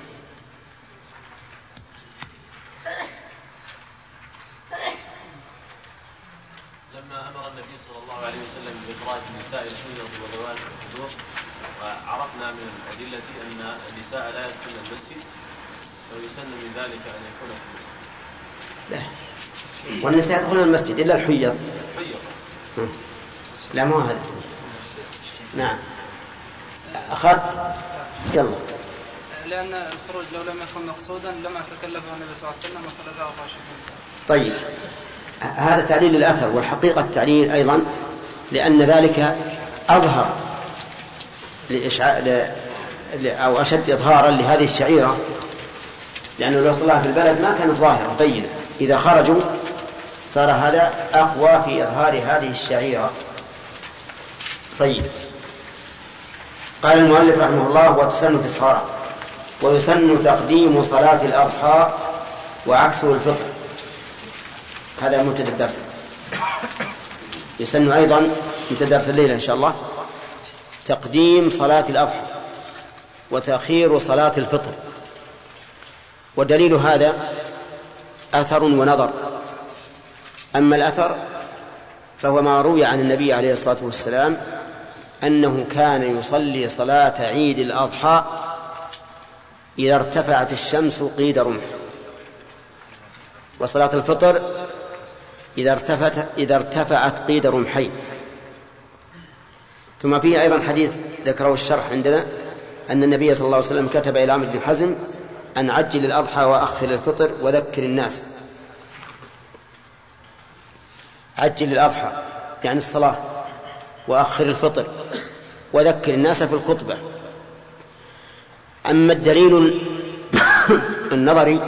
[SPEAKER 12] لما أمر النبي صلى الله عليه وسلم بإخراج نساء الحيض وذوات الخدور وعرفنا من الأدلة أن النساء لا يدخلن المسجد ويسن من ذلك أن يكون في المسجد.
[SPEAKER 2] لا، والنساء يدخلن المسجد إلا الحيض.
[SPEAKER 12] حيض
[SPEAKER 2] لا مو هذا. نعم أخذت. يلا.
[SPEAKER 17] لأن الخروج لو لم يكن مقصودا لما تكلفه النبي صلى الله عليه وسلم وخلفاء الراشدين.
[SPEAKER 2] طيب هذا تعليل الأثر، والحقيقة التعليل أيضا لأن ذلك أظهر لإشعاع ل... أو أشد إظهارا لهذه الشعيرة، لأنه لو صلىها في البلد ما كانت ظاهرة بينة. إذا خرجوا صار هذا أقوى في إظهار هذه الشعيرة. طيب قال المؤلف رحمه الله: وتسن في الصحراء. ويسن تقديم صلاة الأضحى وعكسه الفطر. هذا مبتدأ الدرس. يسن أيضا مبتدأ درس الليلة إن شاء الله تقديم صلاة الأضحى وتأخير صلاة الفطر. ودليل هذا أثر ونظر. أما الأثر فهو ما روي عن النبي عليه الصلاة والسلام أنه كان يصلي صلاة عيد الأضحى إذا ارتفعت الشمس قيد رمح، وصلاة الفطر إذا ارتفعت, إذا ارتفعت قيد رمحين. ثم فيه أيضا حديث ذكره الشرح عندنا أن النبي صلى الله عليه وسلم كتب إلى عمرو بن حزم أن عجل الأضحى وأخر الفطر وذكر الناس. عجل الأضحى يعني الصلاة، وأخر الفطر وذكر الناس في الخطبة. أما الدليل النظري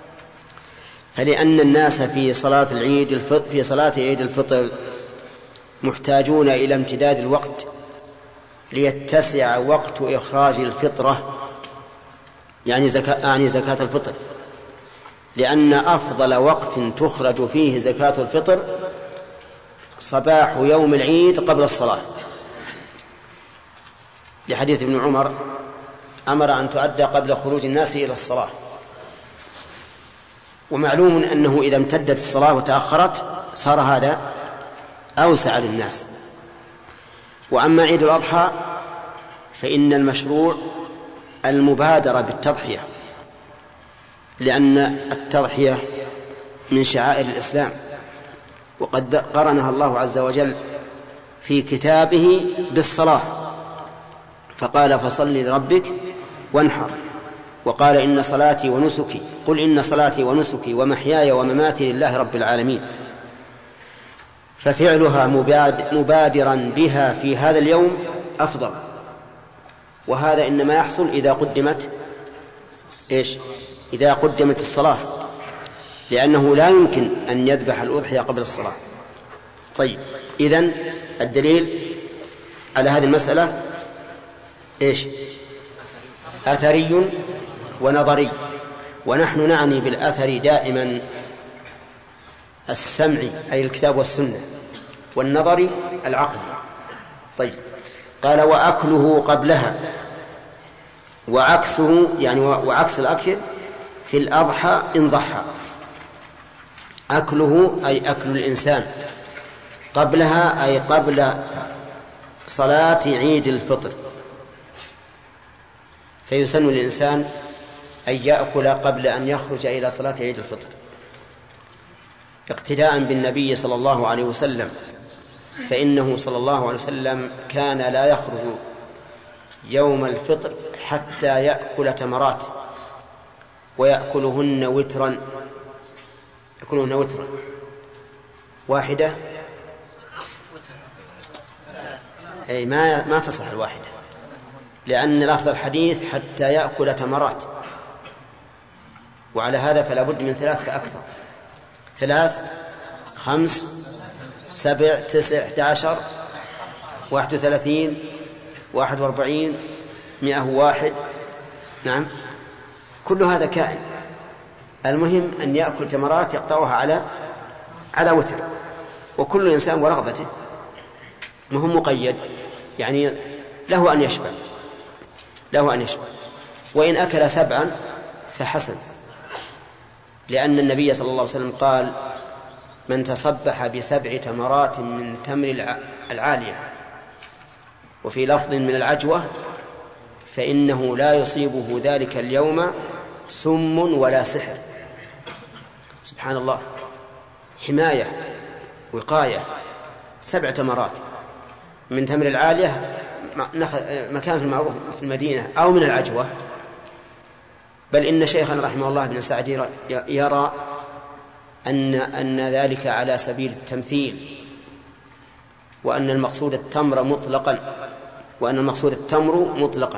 [SPEAKER 2] فلأن الناس في صلاة العيد الفطر في صلاة عيد الفطر محتاجون إلى امتداد الوقت ليتسع وقت إخراج الفطرة، يعني زكاة, يعني زكاة الفطر، لأن أفضل وقت تخرج فيه زكاة الفطر صباح يوم العيد قبل الصلاة، لحديث ابن عمر أمر أن تؤدى قبل خروج الناس إلى الصلاة. ومعلوم أنه إذا امتدت الصلاة وتأخرت صار هذا أوسع للناس. وأما عيد الأضحى فإن المشروع المبادرة بالتضحية، لأن التضحية من شعائر الإسلام، وقد قرنها الله عز وجل في كتابه بالصلاة فقال فصل لربك وانحر، وقال إن صلاتي ونسكي قل إن صلاتي ونسكي ومحياي ومماتي لله رب العالمين. ففعلها مبادرا بها في هذا اليوم أفضل، وهذا إنما يحصل إذا قدمت إيش؟ إذا قدمت الصلاة، لأنه لا يمكن أن يذبح الأضحية قبل الصلاة. طيب، إذن الدليل على هذه المسألة إيش؟ أثري ونظري، ونحن نعني بالأثر دائما السمع أي الكتاب والسنة، والنظر العقل. طيب، قال وأكله قبلها، وعكسه يعني وعكس الأكل في الأضحى إن ضحى. أكله أي أكل الإنسان قبلها أي قبل صلاة عيد الفطر، فيسن الإنسان أن يأكل قبل أن يخرج إلى صلاة عيد الفطر اقتداء بالنبي صلى الله عليه وسلم، فإنه صلى الله عليه وسلم كان لا يخرج يوم الفطر حتى يأكل تمرات ويأكلهن وترا، يأكلهن وترا واحدة، أي ما ما تصح الواحدة، لأن لفظ الحديث حتى يأكل تمرات، وعلى هذا فلا بد من ثلاث فأكثر، ثلاث خمس سبع تسع احدى عشر واحد وثلاثين واحد واربعين مئة واحد، نعم كل هذا كائن. المهم أن يأكل تمرات يقطعها على على وتر، وكل إنسان ورغبته، مهم مقيد، يعني له أن يشبع له أن يشبع وإن أكل سبعا فحسن، لأن النبي صلى الله عليه وسلم قال من تصبح بسبع تمرات من تمر العالية، وفي لفظ من العجوة، فإنه لا يصيبه ذلك اليوم سم ولا سحر. سبحان الله، حماية وقاية. سبع تمرات من تمر العالية، مكان في المعروف في المدينة، أو من العجوة. بل إن شيخنا رحمه الله بن سعدي يرى أن أن ذلك على سبيل التمثيل، وأن المقصود التمر مطلقا وأن المقصود التمر مطلقا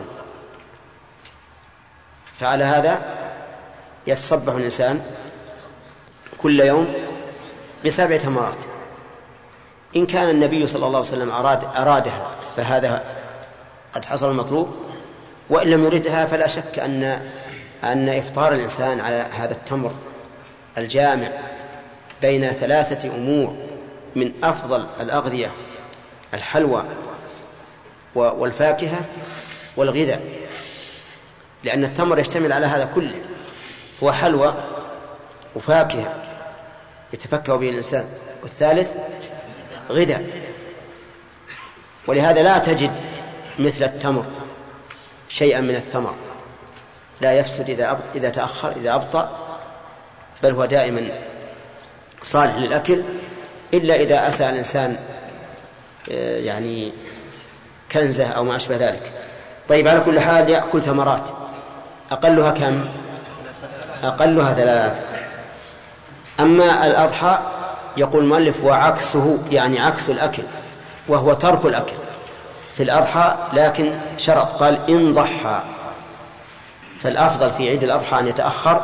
[SPEAKER 2] فعلى هذا يتصبح الإنسان كل يوم بسبع تمرات. إن كان النبي صلى الله عليه وسلم أراد أرادها فهذا قد حصل المطلوب، وإن لم يردها فلا شك أن أن إفطار الإنسان على هذا التمر الجامع بين ثلاثة أمور من أفضل الأغذية، الحلوى والفاكهة والغذاء، لأن التمر يشتمل على هذا كله، هو حلوى وفاكهة يتفكه به الإنسان، والثالث غذاء. ولهذا لا تجد مثل التمر شيئا من الثمر لا يفسد إذا إذا تأخر إذا أبطأ، بل هو دائما صالح للأكل، إلا إذا أسى الإنسان يعني كنزه أو ما أشبه ذلك. طيب، على كل حال يأكل تمرات، أقلها كم؟ أقلها ثلاث. أما الأضحى يقول المؤلف وعكسه، يعني عكس الأكل، وهو ترك الأكل في الأضحى، لكن شرط قال إن ضحى، فالأفضل في عيد الأضحى أن يتأخر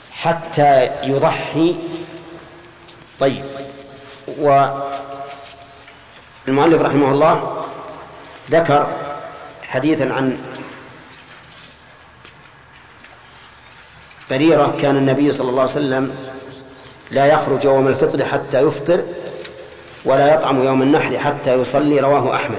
[SPEAKER 2] حتى يضحي. طيب، المؤلف رحمه الله ذكر حديثا عن بريرة كان النبي صلى الله عليه وسلم لا يخرج يوم الفطر حتى يفطر ولا يطعم يوم النحر حتى يصلي، رواه أحمد.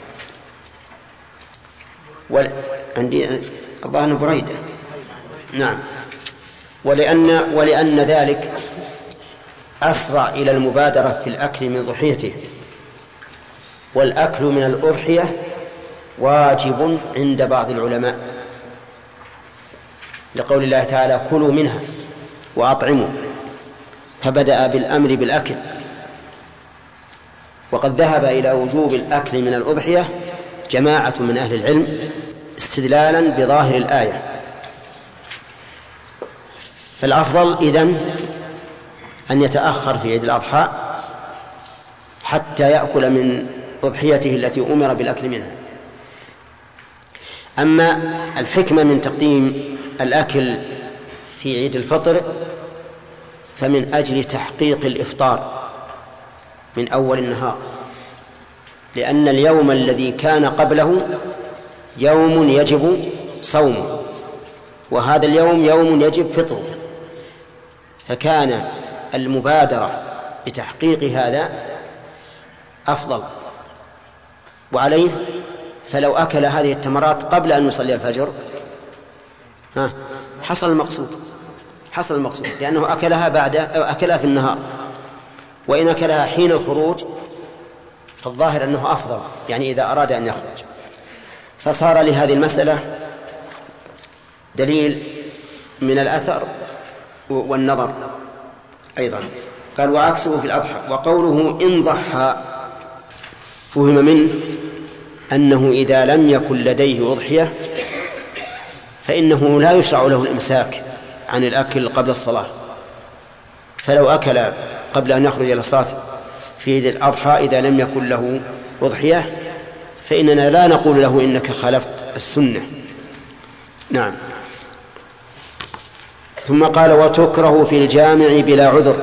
[SPEAKER 2] عندي الظاهر بريدة. نعم. ولأن, ولأن ذلك أسرع إلى المبادرة في الأكل من ضحيته، والأكل من الأضحية واجب عند بعض العلماء لقول الله تعالى كلوا منها وأطعموا، فبدأ بالأمر بالأكل. وقد ذهب إلى وجوب الأكل من الأضحية جماعة من أهل العلم استدلالا بظاهر الآية. فالأفضل إذن أن يتأخر في عيد الأضحى حتى يأكل من أضحيته التي أمر بالأكل منها. أما الحكمة من تقديم الأكل في عيد الفطر فمن أجل تحقيق الإفطار من أول النهار، لأن اليوم الذي كان قبله يوم يجب صومه، وهذا اليوم يوم يجب فطره، فكان المبادرة بتحقيق هذا أفضل. وعليه فلو أكل هذه التمرات قبل أن يصلي الفجر ها حصل المقصود حصل المقصود لأنه أكلها بعد أو أكلها في النهار. وإن أكلها حين الخروج فالظاهر أنه أفضل، يعني إذا أراد أن يخرج. فصار لهذه المسألة دليل من الأثر والنظر أيضا. قال وعكسه في الأضحى. وقوله إن ضحى فهم منه أنه إذا لم يكن لديه أضحية فإنه لا يشرع له الإمساك عن الأكل قبل الصلاة، فلو أكل قبل أن يخرج إلى الصلاة في عيد الأضحى إذا لم يكن له أضحية فإننا لا نقول له إنك خالفت السنة. نعم. ثم قال وتكره في الجامع بلا عذر.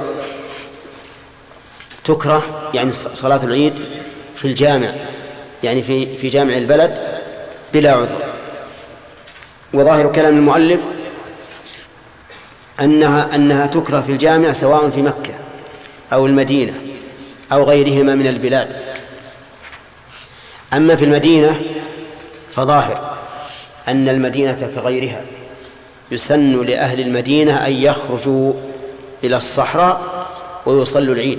[SPEAKER 2] تكره يعني صلاة العيد في الجامع، يعني في في جامع البلد بلا عذر. وظاهر كلام المؤلف أنها أنها تكره في الجامع سواء في مكة أو المدينة أو غيرهما من البلاد. أما في المدينة فظاهر أن المدينة كغيرها يسن لأهل المدينة أن يخرجوا إلى الصحراء ويصلوا العيد،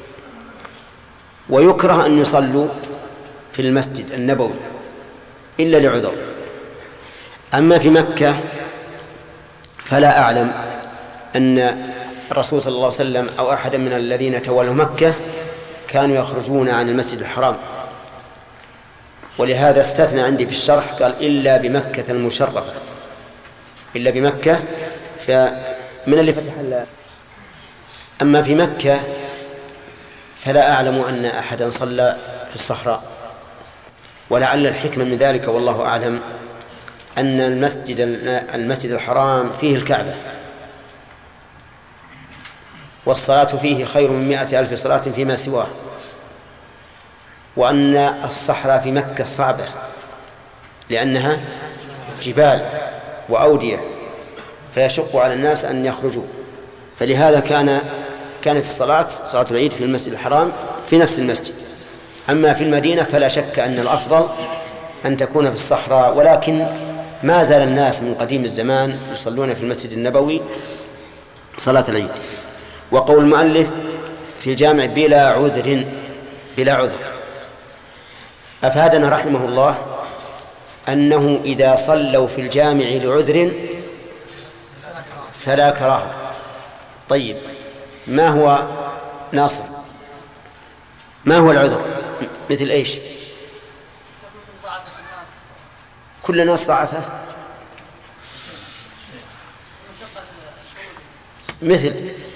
[SPEAKER 2] ويكره أن يصلوا في المسجد النبوي إلا لعذر. أما في مكة فلا أعلم أن الرسول صلى الله عليه وسلم أو أحد من الذين تولوا مكة كانوا يخرجون عن المسجد الحرام، ولهذا استثنى عندي في الشرح قال إلا بمكة المشرفة، إلا بمكة فمن اللي فتح الله. أما في مكة فلا أعلم أن أحدا صلى في الصحراء، ولعل الحكمة من ذلك والله أعلم أن المسجد المسجد الحرام فيه الكعبة، والصلاة فيه خير من مائة ألف صلاة فيما سواه، وأن الصحراء في مكة صعبة لأنها جبال وأودية فيشق على الناس أن يخرجوا، فلهذا كان كانت الصلاة صلاة العيد في المسجد الحرام في نفس المسجد. أما في المدينة فلا شك أن الأفضل أن تكون في الصحراء، ولكن ما زال الناس من قديم الزمان يصلون في المسجد النبوي صلاة العيد. وقول المؤلف في الجامع بلا عذر بلا عذر أفادنا رحمه الله أنه إذا صلوا في الجامع لعذر فلا كراهة. طيب ما هو ناصر؟ ما هو العذر؟ مثل إيش؟ كل ناس ضعفه مثل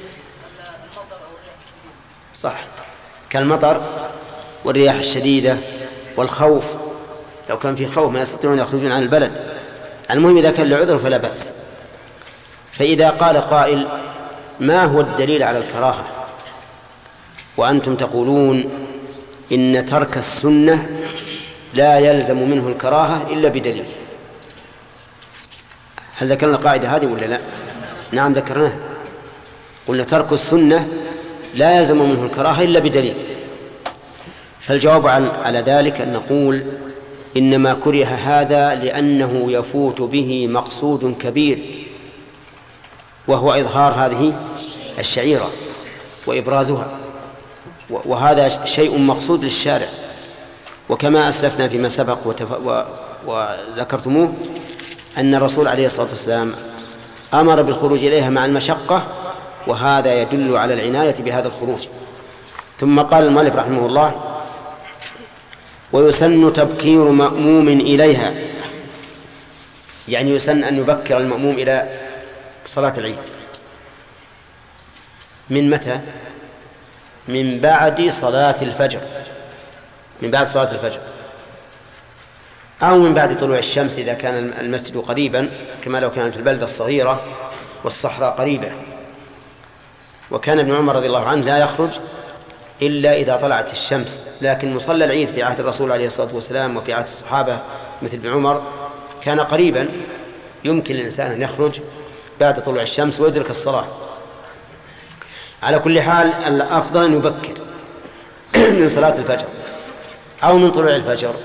[SPEAKER 2] صح كالمطر والرياح الشديدة والخوف، لو كان في خوف ما يستطيعون يخرجون عن البلد. المهم إذا كان لعذر فلا بأس. فإذا قال قائل ما هو الدليل على الكراهة وأنتم تقولون إن ترك السنة لا يلزم منه الكراهة إلا بدليل. هل ذكرنا القاعدة هذه ولا لا؟ نعم ذكرناها. قلنا ترك السنة لا يلزم منه الكراهة إلا بدليل. فالجواب على ذلك أن نقول إنما كره هذا لأنه يفوت به مقصود كبير، وهو إظهار هذه الشعيرة وإبرازها، وهذا شيء مقصود للشارع. وكما أسلفنا فيما سبق وتف... وذكرتموه أن الرسول عليه الصلاة والسلام أمر بالخروج إليها مع المشقة، وهذا يدل على العناية بهذا الخروج. ثم قال المؤلف رحمه الله: ويسن تبكير مأموم إليها، يعني يسن أن يبكر المأموم إلى صلاة العيد. من متى؟ من بعد صلاة الفجر، من بعد صلاة الفجر، أو من بعد طلوع الشمس إذا كان المسجد قريبا، كما لو كانت البلدة الصغيرة والصحراء قريبة. وكان ابن عمر رضي الله عنه لا يخرج إلا إذا طلعت الشمس، لكن مصلى العيد في عهد الرسول عليه الصلاة والسلام وفي عهد الصحابة مثل ابن عمر كان قريبا، يمكن للإنسان أن يخرج بعد طلوع الشمس ويدرك الصلاة. على كل حال الأفضل أن يبكر من صلاة الفجر أو من طلوع الفجر،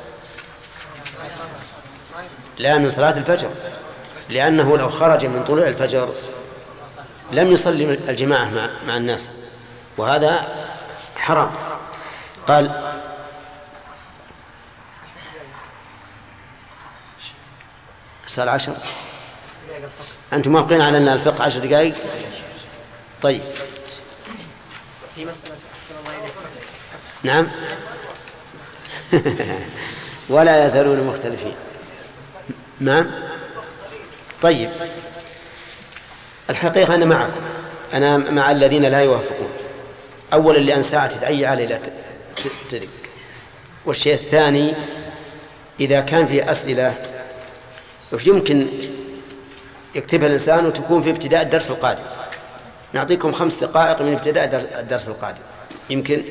[SPEAKER 2] لا من صلاة الفجر، لأنه لو خرج من طلوع الفجر لم يصلي الجماعة مع, مع الناس، وهذا حرام. قال: الساعة عشر. أنتم موافقين على أن الفقه عشر دقائق؟ طيب.
[SPEAKER 10] في مسألة أحسن الله إليك.
[SPEAKER 2] نعم. ولا يزالون مختلفين. نعم. طيب، الحقيقة أنا معكم، أنا مع الذين لا يوافقون. أولا لأن ساعة تتعي علي لا تدرك، والشيء الثاني إذا كان في أسئلة يمكن يكتبها الإنسان وتكون في ابتداء الدرس القادم، نعطيكم خمس دقائق من ابتداء الدرس القادم يمكن.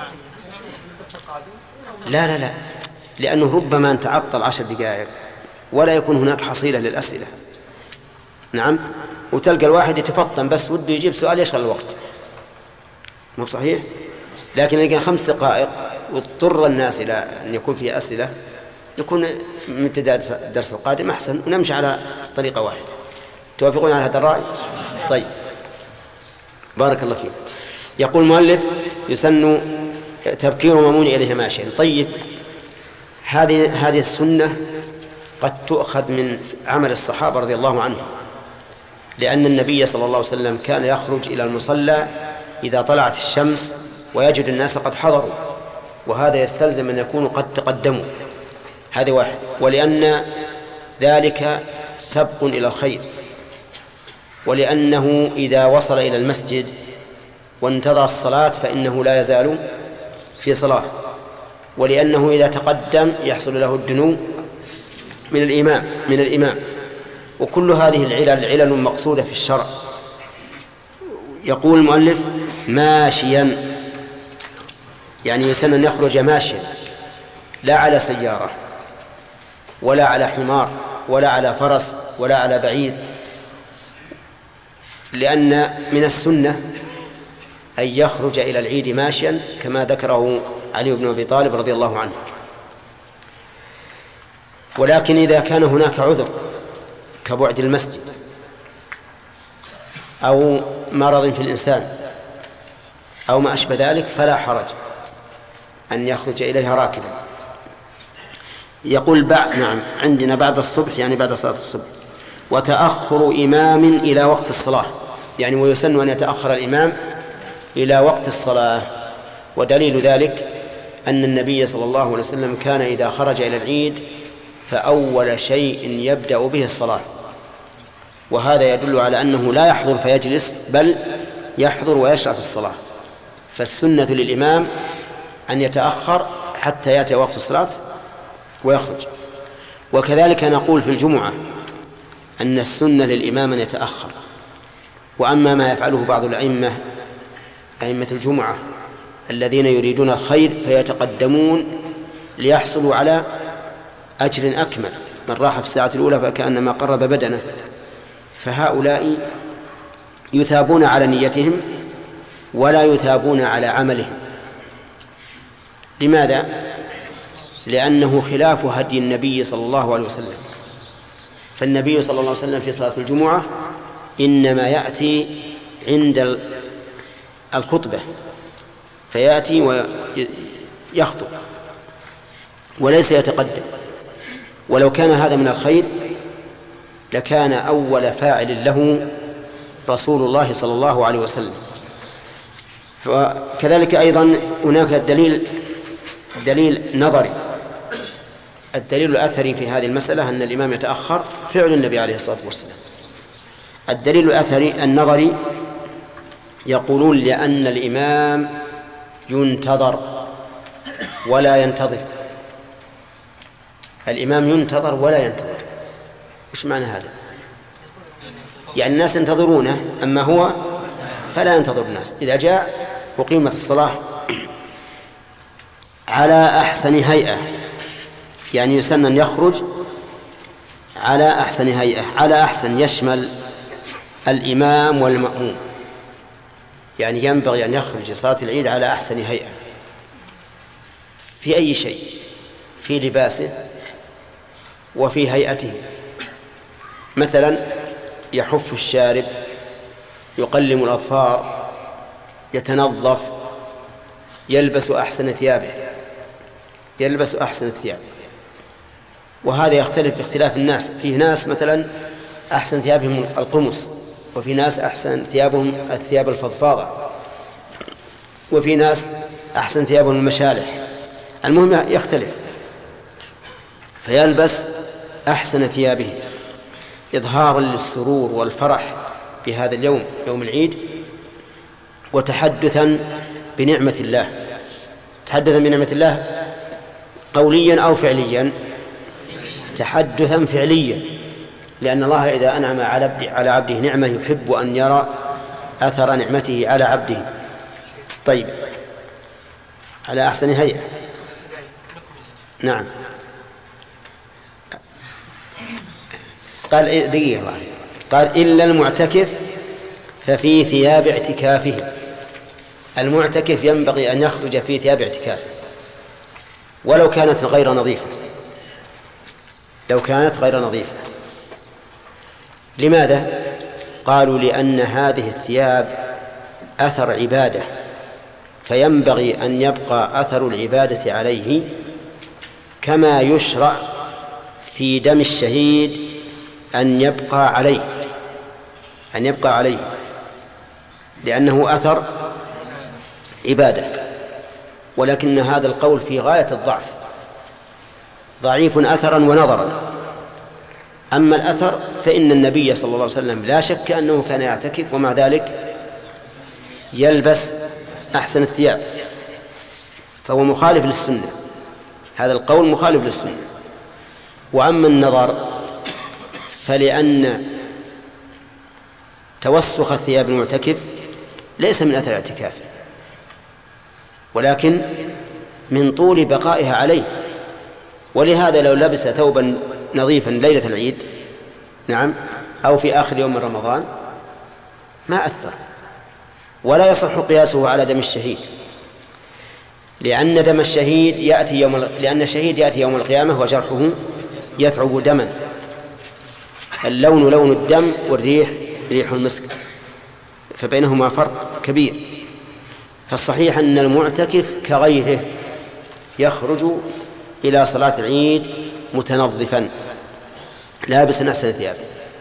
[SPEAKER 2] لا لا لا لأنه ربما نتعطل عشر دقائق ولا يكون هناك حصيلة للأسئلة. نعم. وتلقى الواحد يتفطن بس وده يجيب سؤال يشغل الوقت، مو صحيح؟ لكن إذا كان خمس دقائق واضطر الناس إلى أن يكون فيه أسئلة يكون من ابتداء الدرس القادم أحسن، ونمشي على طريقة واحدة. توافقون على هذا الرأي؟ طيب، بارك الله فيك. يقول المؤلف: يسن تبكير مأمون إليها ماشيا. طيب، هذه هذه السنة قد تؤخذ من عمل الصحابة رضي الله عنهم، لأن النبي صلى الله عليه وسلم كان يخرج إلى المصلى إذا طلعت الشمس ويجد الناس قد حضروا، وهذا يستلزم أن يكونوا قد تقدموا. هذا واحد. ولأن ذلك سبق إلى الخير، ولأنه إذا وصل إلى المسجد وانتظر الصلاة فإنه لا يزال في صلاة، ولأنه إذا تقدم يحصل له الدنو من الإمام من الإمام وكل هذه العلل علل مقصودة في الشرع. يقول المؤلف: ماشيا، يعني يسن أن يخرج ماشيا، لا على سيارة ولا على حمار ولا على فرس ولا على بعيد، لأن من السنة أن يخرج إلى العيد ماشيا كما ذكره علي بن أبي طالب رضي الله عنه. ولكن إذا كان هناك عذر كبعد المسجد أو مرض في الإنسان أو ما أشبه ذلك فلا حرج أن يخرج إليها راكبا. يقول بعد نعم عندنا بعد الصبح، يعني بعد صلاة الصبح. وتأخر إمام إلى وقت الصلاة، يعني ويسن أن يتأخر الإمام إلى وقت الصلاة. ودليل ذلك أن النبي صلى الله عليه وسلم كان إذا خرج إلى العيد فأول شيء يبدأ به الصلاة، وهذا يدل على أنه لا يحضر فيجلس، بل يحضر ويشرع في الصلاة. فالسنة للإمام أن يتأخر حتى يأتي وقت الصلاة ويخرج. وكذلك نقول في الجمعة أن السنة للإمام أن يتأخر. وأما ما يفعله بعض الأئمة أئمة الجمعة الذين يريدون الخير فيتقدمون ليحصلوا على أجر أكمل. من راح في الساعة الأولى فكأنما قرب بدنه. فهؤلاء يثابون على نيتهم ولا يثابون على عملهم. لماذا؟ لأنه خلاف هدي النبي صلى الله عليه وسلم. فالنبي صلى الله عليه وسلم في صلاة الجمعة إنما يأتي عند الخطبة فيأتي ويخطب وليس يتقدم. ولو كان هذا من الخير لكان أول فاعل له رسول الله صلى الله عليه وسلم. فكذلك أيضا هناك دليل دليل نظري. الدليل الأثري في هذه المسألة أن الإمام يتأخر فعل النبي عليه الصلاة والسلام. الدليل الأثري النظري يقولون لأن الإمام ينتظر ولا ينتظر. الإمام ينتظر ولا ينتظر. إيش معنى هذا؟ يعني الناس ينتظرونه أما هو فلا ينتظر الناس. إذا جاء وقيمة الصلاة على أحسن هيئة، يعني يسن أن يخرج على أحسن هيئة. على أحسن يشمل الإمام والمأموم، يعني ينبغي أن يخرج صلاة العيد على أحسن هيئة في أي شيء، في لباسه وفي هيئته. مثلا يحف الشارب، يقلم الأظفار، يتنظف، يلبس أحسن ثيابه يلبس أحسن الثياب. وهذا يختلف باختلاف الناس. فيه ناس مثلا أحسن ثيابهم القمص، وفي ناس أحسن ثيابهم الثياب الفضفاضة، وفي ناس أحسن ثيابهم المشالح. المهم يختلف، فيلبس أحسن ثيابه إظهارا للسرور والفرح بهذا اليوم، يوم العيد، وتحدثا بنعمة الله. تحدثا بنعمة الله قوليا أو فعليا؟ تحدثا فعليا، لأن الله إذا أنعم على عبده نعمة يحب أن يرى أثر نعمته على عبده. طيب، على أحسن هيئة. نعم. قال دقيقة، قال إلا المعتكف ففي ثياب اعتكافه. المعتكف ينبغي أن يخرج في ثياب اعتكافه ولو كانت غير نظيفة لو كانت غير نظيفة لماذا؟ قالوا لأن هذه الثياب أثر عبادة، فينبغي أن يبقى أثر العبادة عليه، كما يشرع في دم الشهيد أن يبقى عليه أن يبقى عليه لأنه أثر عبادة. ولكن هذا القول في غاية الضعف، ضعيف أثرا ونظرا. أما الأثر فإن النبي صلى الله عليه وسلم لا شك أنه كان يعتكف، ومع ذلك يلبس أحسن الثياب، فهو مخالف للسنة. هذا القول مخالف للسنة. وأما النظر فلأن توسخ الثياب المعتكف ليس من أثر اعتكافه، ولكن من طول بقائها عليه. ولهذا لو لبس ثوبا نظيفا ليلة العيد نعم أو في آخر يوم من رمضان ما أثر، ولا يصح قياسه على دم الشهيد، لأن دم الشهيد يأتي يوم لأن الشهيد يأتي يوم القيامة وجرحه يثعب دما. اللون لون الدم والريح ريح المسك، فبينهما فرق كبير. فالصحيح أن المعتكف كغيره يخرج إلى صلاة العيد متنظفا لابسا أحسن ثيابه.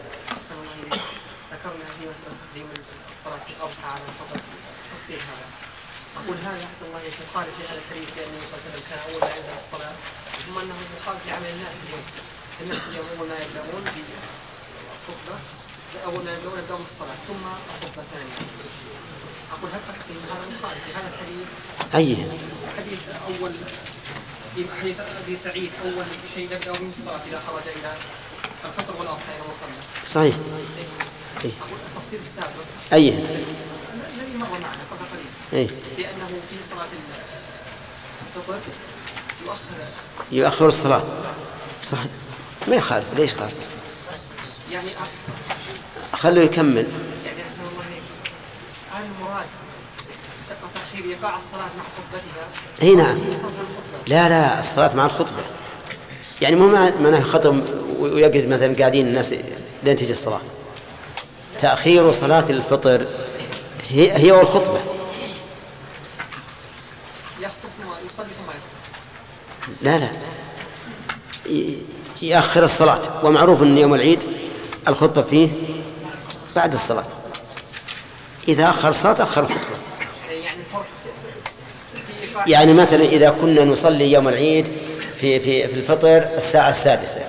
[SPEAKER 10] ذكرنا في مسألة تقديم الصلاة في الأضحى على الفطر، تفصيل هذا. أقول هذا أحسن الله يخالف في هذا الحديث، لأن النبي صلى الله عليه وسلم كان أول ما يبدأ الصلاة، ثم أنه يخالف لعمل الناس اليوم. الناس اليوم أول ما يبدأون بالخطبة، أول ما يبدأون يبدأون الصلاة ثم الخطبة الثانية. أقول هل تقسيم هذا مخالف في هذا الحديث؟
[SPEAKER 2] أي
[SPEAKER 10] حديث أول حديث أبي سعيد أول شيء يبدأ من الصلاة إذا خرج إلى الفطر والأضحى إلى مصلى.
[SPEAKER 2] صحيح.
[SPEAKER 10] أقول التفصيل السابق.
[SPEAKER 2] أي
[SPEAKER 10] الذي مر معنا قبل قليل
[SPEAKER 2] إيه؟
[SPEAKER 10] لأنه في صلاة الفطر يؤخر
[SPEAKER 2] يؤخر الصلاة صحيح ما يخالف ليش خالف
[SPEAKER 10] يعني
[SPEAKER 2] خلوا يكمل
[SPEAKER 10] يعني أحسن الله عليك هل المراد تأخير يقع الصلاة مع خطبتها؟
[SPEAKER 2] اي نعم لا لا الصلاة مع الخطبة يعني مو معناه خطب ويقعد مثلا قاعدين الناس لين تجي الصلاة. تأخير صلاة الفطر هي هي والخطبة.
[SPEAKER 10] يخطب ويصلي ثم يخطب.
[SPEAKER 2] لا لا يأخر الصلاة ومعروف أن يوم العيد الخطبة فيه بعد الصلاة. إذا أخر الصلاة أخر الخطبة. يعني مثلا إذا كنا نصلي يوم العيد في في في الفطر الساعة السادسة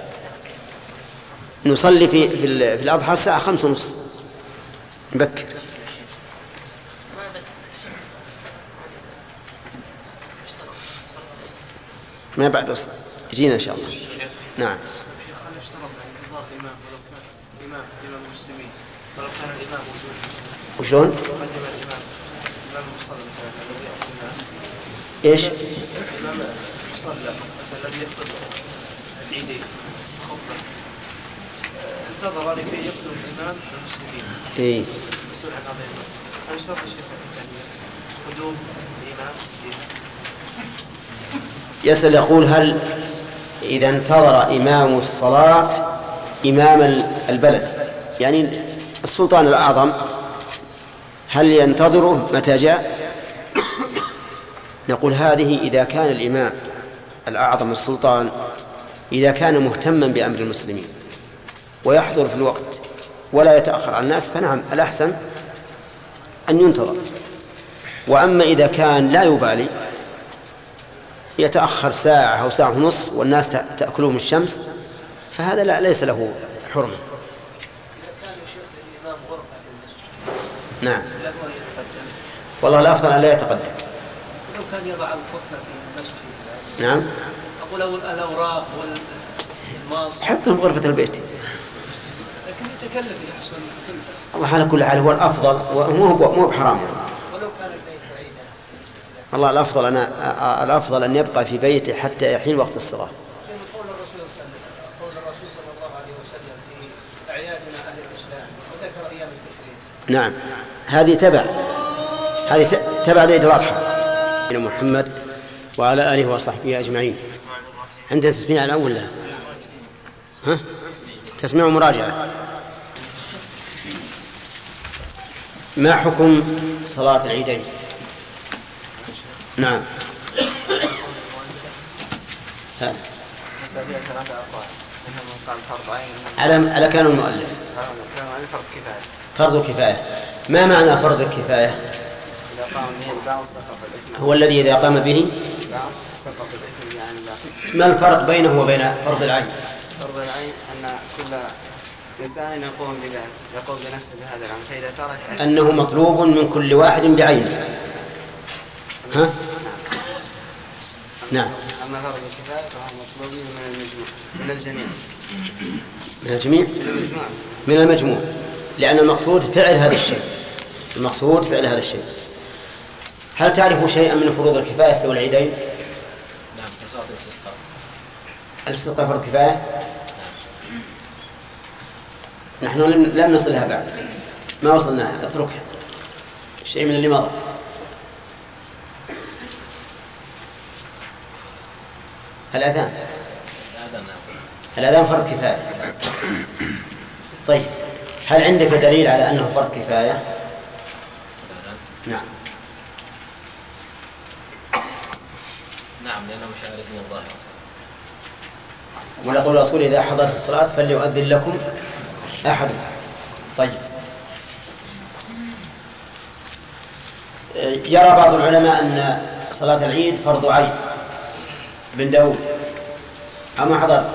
[SPEAKER 2] نصلي في في, في الأضحى الساعة خمسة ونص نبكر. ما بعد وصل يجينا إن شاء الله. نعم. وشلون؟ ايش؟
[SPEAKER 11] الإمام المصلى الذي يخطب العيدين خطبة انتظر لكي يقدم الإمام المسلمين.
[SPEAKER 2] إيه.
[SPEAKER 11] مسؤول عن هذا الإمام. هل يشترط الشيخ قدوم الإمام؟
[SPEAKER 2] يسأل يقول هل إذا انتظر إمام الصلاة إمام البلد يعني السلطان الأعظم هل ينتظره متى جاء؟ نقول هذه إذا كان الإمام الأعظم السلطان إذا كان مهتما بأمر المسلمين ويحضر في الوقت ولا يتأخر عن الناس فنعم الأحسن أن ينتظر. وأما إذا كان لا يبالي يتأخر ساعة أو ساعة ونص والناس تأكلهم الشمس فهذا لا ليس له حرمة. نعم والله الأفضل أن لا يتقدم.
[SPEAKER 10] لو كان يضع الخطبة في المسجد.
[SPEAKER 2] نعم
[SPEAKER 10] أقول الأوراق والماس
[SPEAKER 2] حطهم غرفة البيت.
[SPEAKER 10] لكن يتكلف يحصل
[SPEAKER 2] الله على كل حال هو الأفضل ومو مو بحرام يعني.
[SPEAKER 10] ولو كان البيت بعيدا.
[SPEAKER 2] والله الأفضل أنا الأفضل أن يبقى في بيته حتى يحين وقت الصلاة.
[SPEAKER 10] قول الرسول صلى الله عليه وسلم قول الرسول صلى الله عليه وسلم في أعيادنا أهل الإسلام وذكر أيام التشريق.
[SPEAKER 2] نعم هذه تبع هذه تبع عيد الأضحى إلى محمد وعلى آله وصحبه أجمعين. عندنا تسميع الأول لا ها تسميع ومراجعة. ما حكم صلاة العيدين؟ نعم ها.
[SPEAKER 11] ثلاثة أقوال منهم قال فرض عين
[SPEAKER 2] على على كان المؤلف
[SPEAKER 11] فرض كفاية.
[SPEAKER 2] فرض كفاية. ما معنى فرض الكفاية؟
[SPEAKER 11] إذا قام به البعض سقط الإثم.
[SPEAKER 2] هو الذي إذا قام به
[SPEAKER 11] البعض سقط الإثم يعني لا.
[SPEAKER 2] ما الفرق بينه وبين فرض العين؟
[SPEAKER 11] فرض العين أن كل إنسان يقوم بذات يقوم بنفسه بهذا العمل فإذا ترك
[SPEAKER 2] أنه مطلوب من كل واحد بعينه. ها؟ نعم.
[SPEAKER 11] أما فرض الكفاية فهو مطلوب من المجموع من الجميع.
[SPEAKER 2] من الجميع؟ من المجموع لأن المقصود فعل هذا الشيء. المقصود فعل هذا الشيء. هل تعرفوا شيئا من فروض الكفاية سوى العيدين؟
[SPEAKER 12] نعم كصلاة الاستسقاء.
[SPEAKER 2] الاستسقاء فرض كفاية؟ نحن لم نصلها بعد ما وصلناها اتركها شيء من اللي مضى. الأذان الأذان فرض كفاية. طيب هل عندك دليل على أنه فرض كفاية؟ نعم
[SPEAKER 12] نعم لأنه مشاهدين الظاهر.
[SPEAKER 2] ونقول الرسول إذا حضرت الصلاة فليؤذن لكم أحد. طيب يرى بعض العلماء أن صلاة العيد فرض عين. بن داود أما حضرت؟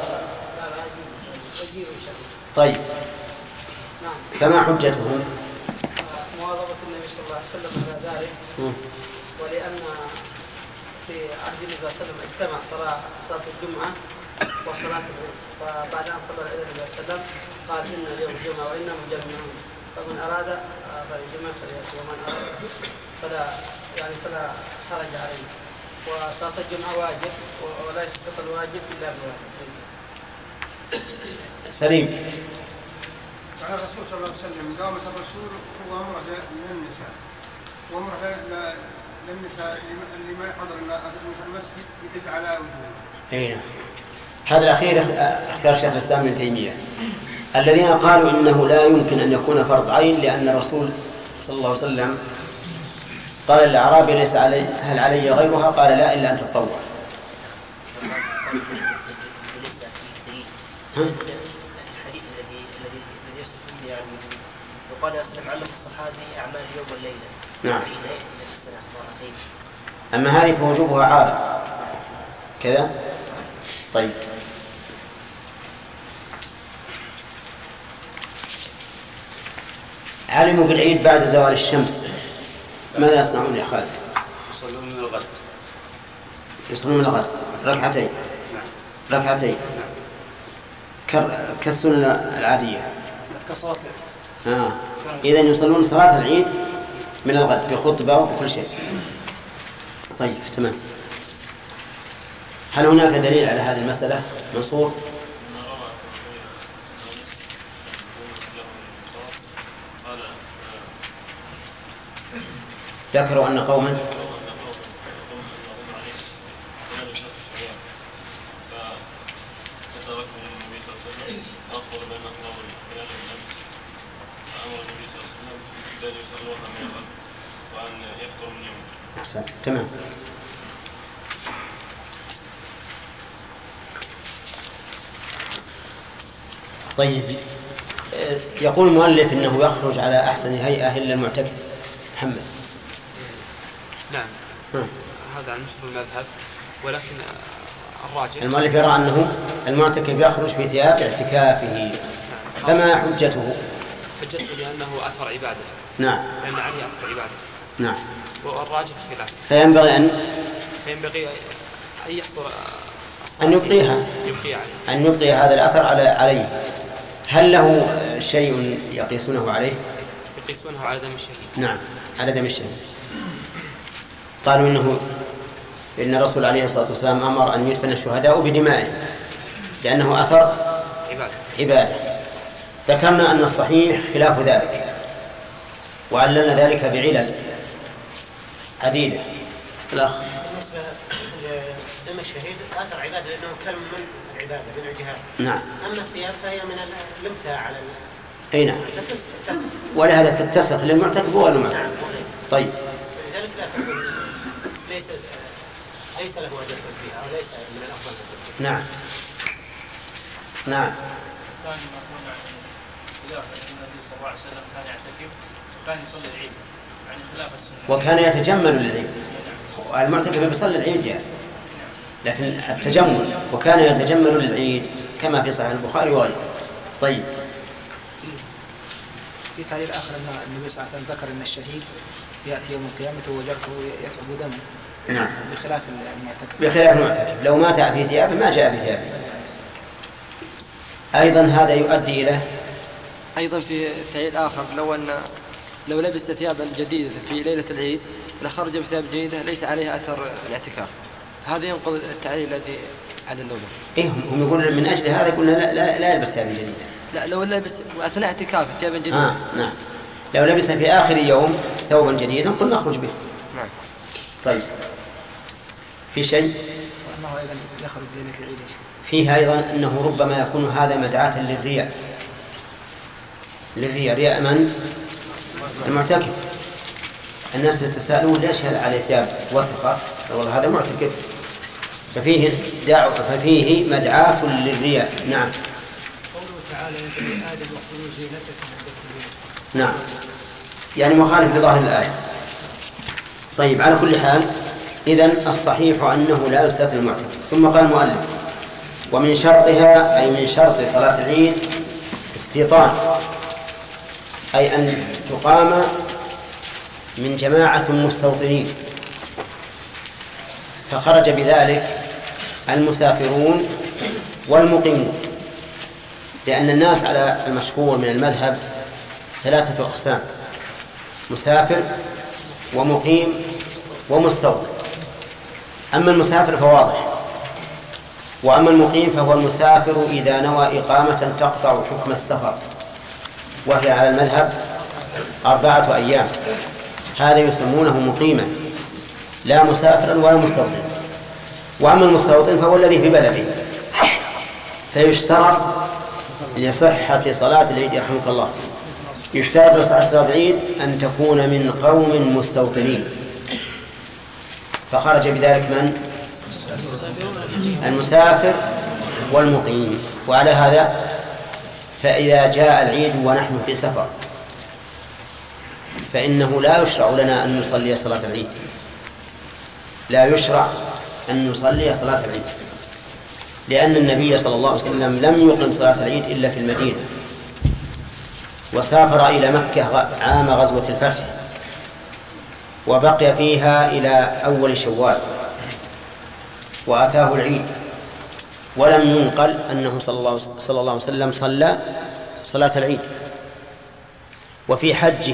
[SPEAKER 2] طيب فما حجتهم؟
[SPEAKER 8] مواظبة النبي صلى الله عليه وسلم على ذلك ولأن في عهد النبي صلى الله عليه وسلم اجتمع صلاة صلاة الجمعة وصلاة العيد فبعد أن صلى العيد النبي صلى الله عليه وسلم قال إن اليوم الجمعة وإنا مجمعون فمن أراد فليجمع فليأتي ومن أراد فلا يعني فلا حرج عليه. وصلاة الجمعة واجب ولا يسقط الواجب إلا بواجب.
[SPEAKER 2] سليم.
[SPEAKER 14] قال الرسول صلى الله عليه وسلم قام الرسول هو أمره للنساء وأمره للنساء اللي ما يحضر المسجد يدل على وجوده.
[SPEAKER 2] أي هذا الأخير اختيار شيخ الإسلام ابن تيمية. الذين قالوا إنه لا يمكن أن يكون فرض عين لأن الرسول صلى الله عليه وسلم قال للأعرابي ليس علي هل علي غيرها؟ قال لا إلا أن تتطوع.
[SPEAKER 9] الحديث الذي الذي الذي يستدل يعني وقال عليه وسلم علم الصحابي أعمال اليوم والليلة.
[SPEAKER 2] نعم.
[SPEAKER 9] لا يأتي في السنة مرتين.
[SPEAKER 2] أما هذه فوجوبها عارض كذا. طيب علموا بالعيد بعد زوال الشمس ماذا يصنعون يا خالد؟
[SPEAKER 16] يصلون من الغد.
[SPEAKER 2] يصلون من الغد ركعتين. ركعتين كالسنة العادية.
[SPEAKER 9] كصلاة.
[SPEAKER 2] آه. إذا يصلون صلاة العيد من الغد بخطبة وبكل شيء. طيب تمام. هل هناك دليل على هذه المسألة منصور؟ ذكروا أن قوما أحسن. تمام. طيب يقول المؤلف إنه يخرج على أحسن هيئة إلا المعتكف. محمد.
[SPEAKER 18] نعم. ها. هذا عن مشهور المذهب ولكن الراجح
[SPEAKER 2] المؤلف يرى أنه المعتكف يخرج في ثياب اعتكافه. نعم. فما حجته؟
[SPEAKER 18] حجته لأنه أثر عبادة.
[SPEAKER 2] نعم.
[SPEAKER 18] لأن عليه أثر عبادة.
[SPEAKER 2] نعم.
[SPEAKER 18] والراجح خلاف.
[SPEAKER 2] فينبغي أن
[SPEAKER 18] فينبغي أن يحضر
[SPEAKER 2] أن يبقيها أن يبقي هذا الأثر على عليه. هل له شيء يقيسونه عليه؟
[SPEAKER 18] يقيسونه على دم الشهيد.
[SPEAKER 2] نعم على دم الشهيد. قالوا إنه إن الرسول عليه الصلاة والسلام أمر أن يدفن الشهداء بدمائهم لأنه أثر
[SPEAKER 18] عبادة.
[SPEAKER 2] عبادة. ذكرنا أن الصحيح خلاف ذلك وعللنا ذلك بعلل عديدة. الأخ.
[SPEAKER 9] بالنسبة لدم الشهيد أثر عبادة لأنه كلم من العبادة من الجهاد.
[SPEAKER 2] نعم.
[SPEAKER 9] أما الثياب فهي من اللمثة على
[SPEAKER 2] أي نعم. ولهذا تتسخ للمعتكف والمعتكف.
[SPEAKER 9] نعم.
[SPEAKER 2] طيب.
[SPEAKER 9] لذلك لا تكون ليس ليس له أجر فيها أو ليس من الأفضل.
[SPEAKER 2] نعم. نعم.
[SPEAKER 12] ثاني ما قلنا عن خلاف النبي صلى الله عليه وسلم كان يعتكف وكان يصلي العيد يعني خلاف السنة.
[SPEAKER 2] وكان يتجمل للعيد. المعتكف بيصلي العيد يعني. لكن التجمل وكان يتجمل للعيد كما في صحيح البخاري وغيره. طيب.
[SPEAKER 5] في تعليل آخر أن النبي صلى الله عليه وسلم ذكر أن الشهيد يأتي يوم القيامة وجرحه يثعب دمه.
[SPEAKER 2] نعم.
[SPEAKER 5] بخلاف المعتكف.
[SPEAKER 2] بخلاف المعتكف لو مات في ثيابه ما جاء بثيابه. أيضا هذا يؤدي إلى
[SPEAKER 8] أيضا في تعليل آخر لو أن لو لبس ثيابا جديدة في ليلة العيد لخرج بثياب جديدة ليس عليها أثر الاعتكاف. هذا ينقض التعليل الذي عدا النوبة.
[SPEAKER 2] إيه هم يقولون من أجل هذا قلنا لا, لا, لا يلبس ثيابا جديدة.
[SPEAKER 8] لا لو لبس أثناء اعتكافه ثيابا جديدة.
[SPEAKER 2] آه نعم. لو لبس في آخر يوم ثوبا جديدا قلنا نخرج به.
[SPEAKER 8] نعم.
[SPEAKER 2] طيب. في شيء؟
[SPEAKER 5] وأنه أيضا يخرج ليلة العيد.
[SPEAKER 2] فيه أيضا أنه ربما يكون هذا مدعاة للرياء. للرياء رياء من؟ المعتكف. الناس يتساءلون ليش هذا عليه ثياب وسخة؟ والله هذا معتكف. ففيه دعوة ففيه مدعاة للرياء. نعم.
[SPEAKER 5] قوله تعالى يا بني آدم اخذوا زينتكم عند كل بيت.
[SPEAKER 2] نعم. يعني مخالف لظاهر الآية. طيب على كل حال إذن الصحيح أنه لا يستثنى المعتكف. ثم قال المؤلف ومن شرطها أي من شرط صلاة العيد استيطان أي أن تقام من جماعة مستوطنين فخرج بذلك المسافرون والمقيمون لأن الناس على المشهور من المذهب ثلاثة أقسام: مسافر ومقيم ومستوطن. أما المسافر فواضح، وأما المقيم فهو المسافر إذا نوى إقامة تقطع حكم السفر، وهي على المذهب أربعة أيام، هذا يسمونه مقيما لا مسافرا ولا مستوطن. وأما المستوطن فهو الذي في بلده، فيشترط لصحة صلاة العيد رحمك الله يشترط لصحة صلاة العيد أن تكون من قوم مستوطنين، فخرج بذلك من؟ المسافر والمقيم. وعلى هذا فإذا جاء العيد ونحن في سفر فإنه لا يشرع لنا أن نصلي صلاة العيد، لا يشرع أن نصلي صلاة العيد، لأن النبي صلى الله عليه وسلم لم يقم صلاة العيد إلا في المدينة، وسافر إلى مكة عام غزوة الفتح وبقي فيها إلى أول شوال وأتاه العيد، ولم ينقل أنه صلى الله, صلى الله عليه وسلم صلى صلاة العيد. وفي حجه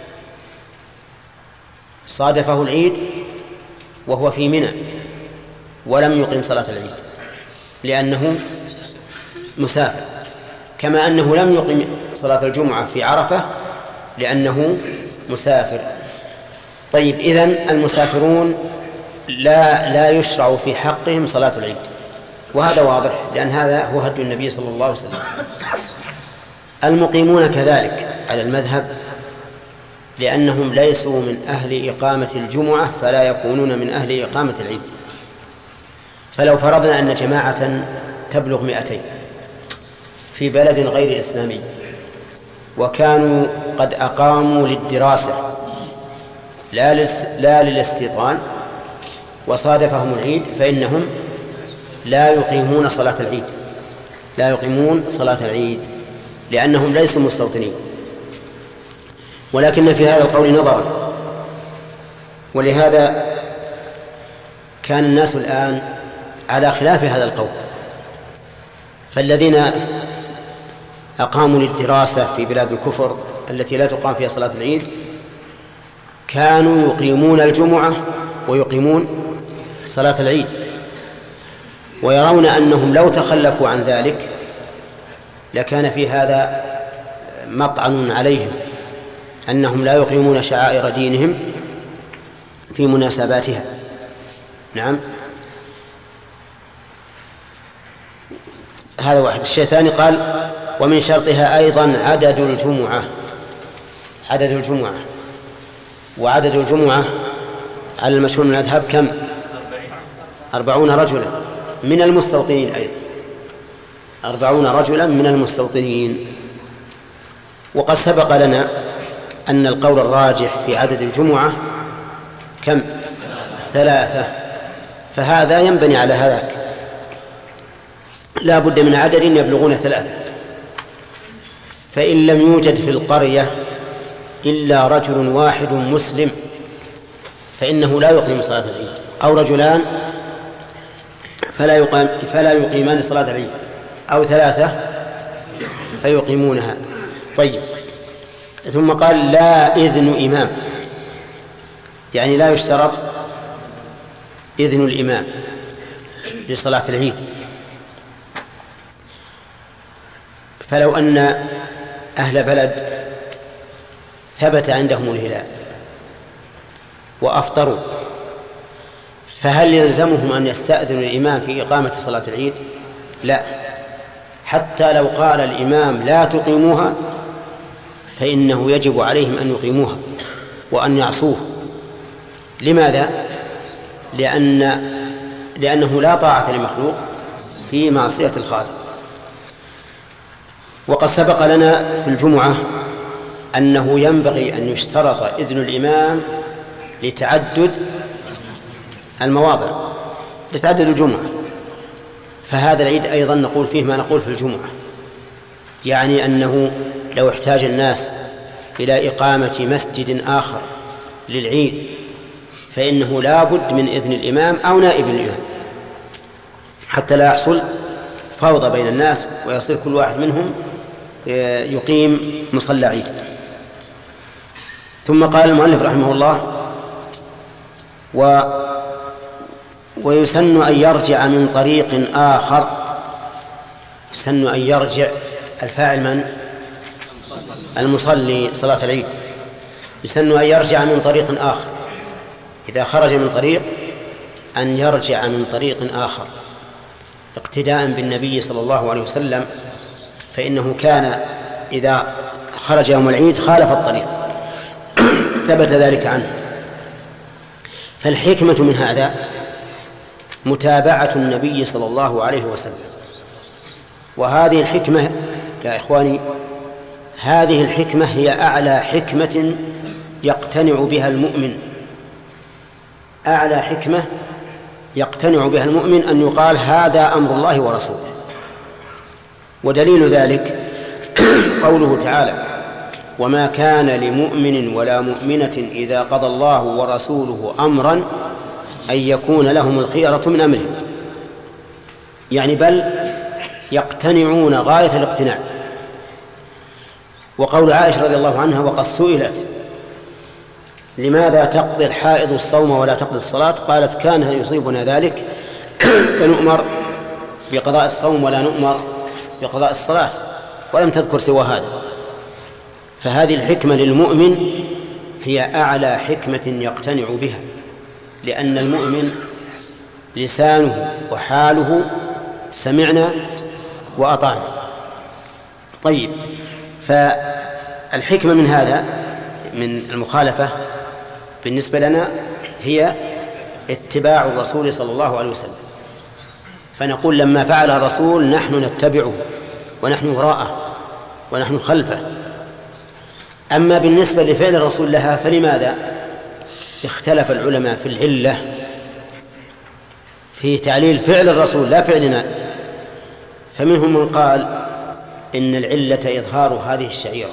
[SPEAKER 2] صادفه العيد وهو في منى ولم يقم صلاة العيد لأنه مسافر، كما أنه لم يقم صلاة الجمعة في عرفة لأنه مسافر. طيب، إذن المسافرون لا لا يشرع في حقهم صلاة العيد، وهذا واضح لأن هذا هو هدي النبي صلى الله عليه وسلم. المقيمون كذلك على المذهب، لأنهم ليسوا من أهل إقامة الجمعة فلا يكونون من أهل إقامة العيد. فلو فرضنا أن جماعة تبلغ مئتين في بلد غير إسلامي وكانوا قد أقاموا للدراسة لا للاستيطان وصادفهم العيد، فإنهم لا يقيمون صلاة العيد لا يقيمون صلاة العيد لأنهم ليسوا مستوطنين. ولكن في هذا القول نظرا، ولهذا كان الناس الآن على خلاف هذا القول، فالذين أقاموا للدراسة في بلاد الكفر التي لا تقام فيها صلاة العيد كانوا يقيمون الجمعة ويقيمون صلاة العيد، ويرون أنهم لو تخلفوا عن ذلك لكان في هذا مطعن عليهم، أنهم لا يقيمون شعائر دينهم في مناسباتها. نعم، هذا واحد. الشيء الثاني قال: ومن شرطها أيضا عدد الجمعة عدد الجمعة وعدد الجمعة على المشهور من المذهب كم؟ أربعون رجلا من المستوطنين، أيضا أربعون رجلا من المستوطنين. وقد سبق لنا أن القول الراجح في عدد الجمعة كم؟ ثلاثة، فهذا ينبني على هذاك، لا بد من عدد يبلغون ثلاثة. فإن لم يوجد في القرية إلا رجل واحد مسلم فإنه لا يقيم صلاة العيد، أو رجلان فلا يقيم فلا يقيمان صلاة العيد، أو ثلاثة فيقيمونها. طيب، ثم قال: لا إذن إمام، يعني لا يشترط إذن الإمام لصلاة العيد. فلو أن أهل بلد ثبت عندهم الهلال وأفطروا، فهل يلزمهم أن يستأذنوا الإمام في إقامة صلاة العيد؟ لا، حتى لو قال الإمام لا تقيموها فإنه يجب عليهم أن يقيموها وأن يعصوه. لماذا؟ لأن لأنه لا طاعة لمخلوق في معصية الخالق. وقد سبق لنا في الجمعة أنه ينبغي أن يشترط إذن الإمام لتعدد المواضع، لتعدد الجمعة. فهذا العيد أيضا نقول فيه ما نقول في الجمعة، يعني أنه لو احتاج الناس إلى إقامة مسجد آخر للعيد فإنه لا بد من إذن الإمام أو نائب الإمام، حتى لا يحصل فوضى بين الناس ويصير كل واحد منهم يقيم مصلى عيد. ثم قال المؤلف رحمه الله: و ويسن أن يرجع من طريق آخر. يسن أن يرجع الفاعل من؟ المصلي صلاة العيد. يسن أن يرجع من طريق آخر، إذا خرج من طريق أن يرجع من طريق آخر اقتداء بالنبي صلى الله عليه وسلم، فإنه كان إذا خرج يوم العيد خالف الطريق، ثبت ذلك عنه. فالحكمة من هذا متابعة النبي صلى الله عليه وسلم. وهذه الحكمة يا إخواني، هذه الحكمة هي أعلى حكمة يقتنع بها المؤمن. أعلى حكمة يقتنع بها المؤمن أن يقال هذا أمر الله ورسوله. ودليل ذلك قوله تعالى: وما كان لمؤمن ولا مؤمنة إذا قضى الله ورسوله أمرا أن يكون لهم الخيرة من أمرهم. يعني بل يقتنعون غاية الاقتناع. وقول عائشة رضي الله عنها: وقد سئلت لماذا تقضي الحائض الصوم ولا تقضي الصلاة؟ قالت: كان يصيبنا ذلك فنؤمر بقضاء الصوم ولا نؤمر بقضاء الصلاة، ولم تذكر سوى هذا. فهذه الحكمة للمؤمن هي أعلى حكمة يقتنع بها، لأن المؤمن لسانه وحاله سمعنا وأطعنا. طيب، فالحكمة من هذا من المخالفة بالنسبة لنا هي اتباع الرسول صلى الله عليه وسلم. فنقول لما فعل الرسول نحن نتبعه ونحن وراءه ونحن خلفه. أما بالنسبة لفعل الرسول لها فلماذا اختلف العلماء في العلة في تعليل فعل الرسول لا فعلنا. فمنهم من قال إن العلة إظهار هذه الشعيرة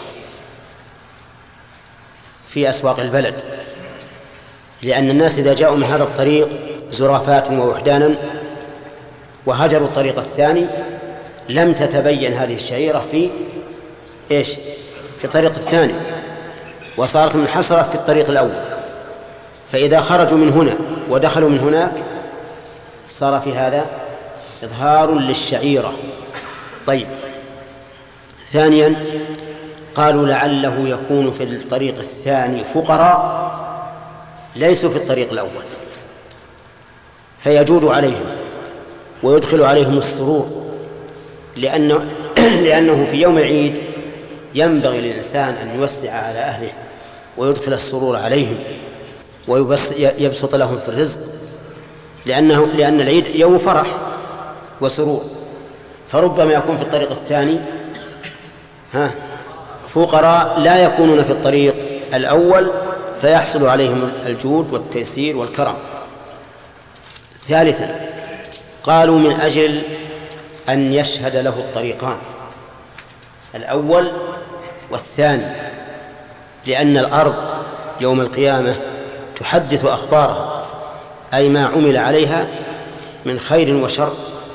[SPEAKER 2] في أسواق البلد، لأن الناس إذا جاءوا من هذا الطريق زرافات ووحدانا وهجروا الطريق الثاني لم تتبين هذه الشعيرة في إيش؟ في الطريق الثاني، وصارت منحصرة في الطريق الأول. فإذا خرجوا من هنا ودخلوا من هناك صار في هذا إظهار للشعيرة. طيب، ثانيا قالوا لعله يكون في الطريق الثاني فقراء ليسوا في الطريق الأول، فيجود عليهم ويدخل عليهم السرور، لأنه, لأنه في يوم العيد ينبغي للإنسان أن يوسع على أهله ويدخل السرور عليهم ويبسط لهم في الرزق، لأنه لأن العيد يوم فرح وسرور. فربما يكون في الطريق الثاني ها فقراء لا يكونون في الطريق الأول فيحصل عليهم الجود والتيسير والكرم. ثالثا قالوا من أجل أن يشهد له الطريقان الأول والثاني، لأن الأرض يوم القيامة تحدث أخبارها، أي ما عمل عليها من خير وشر.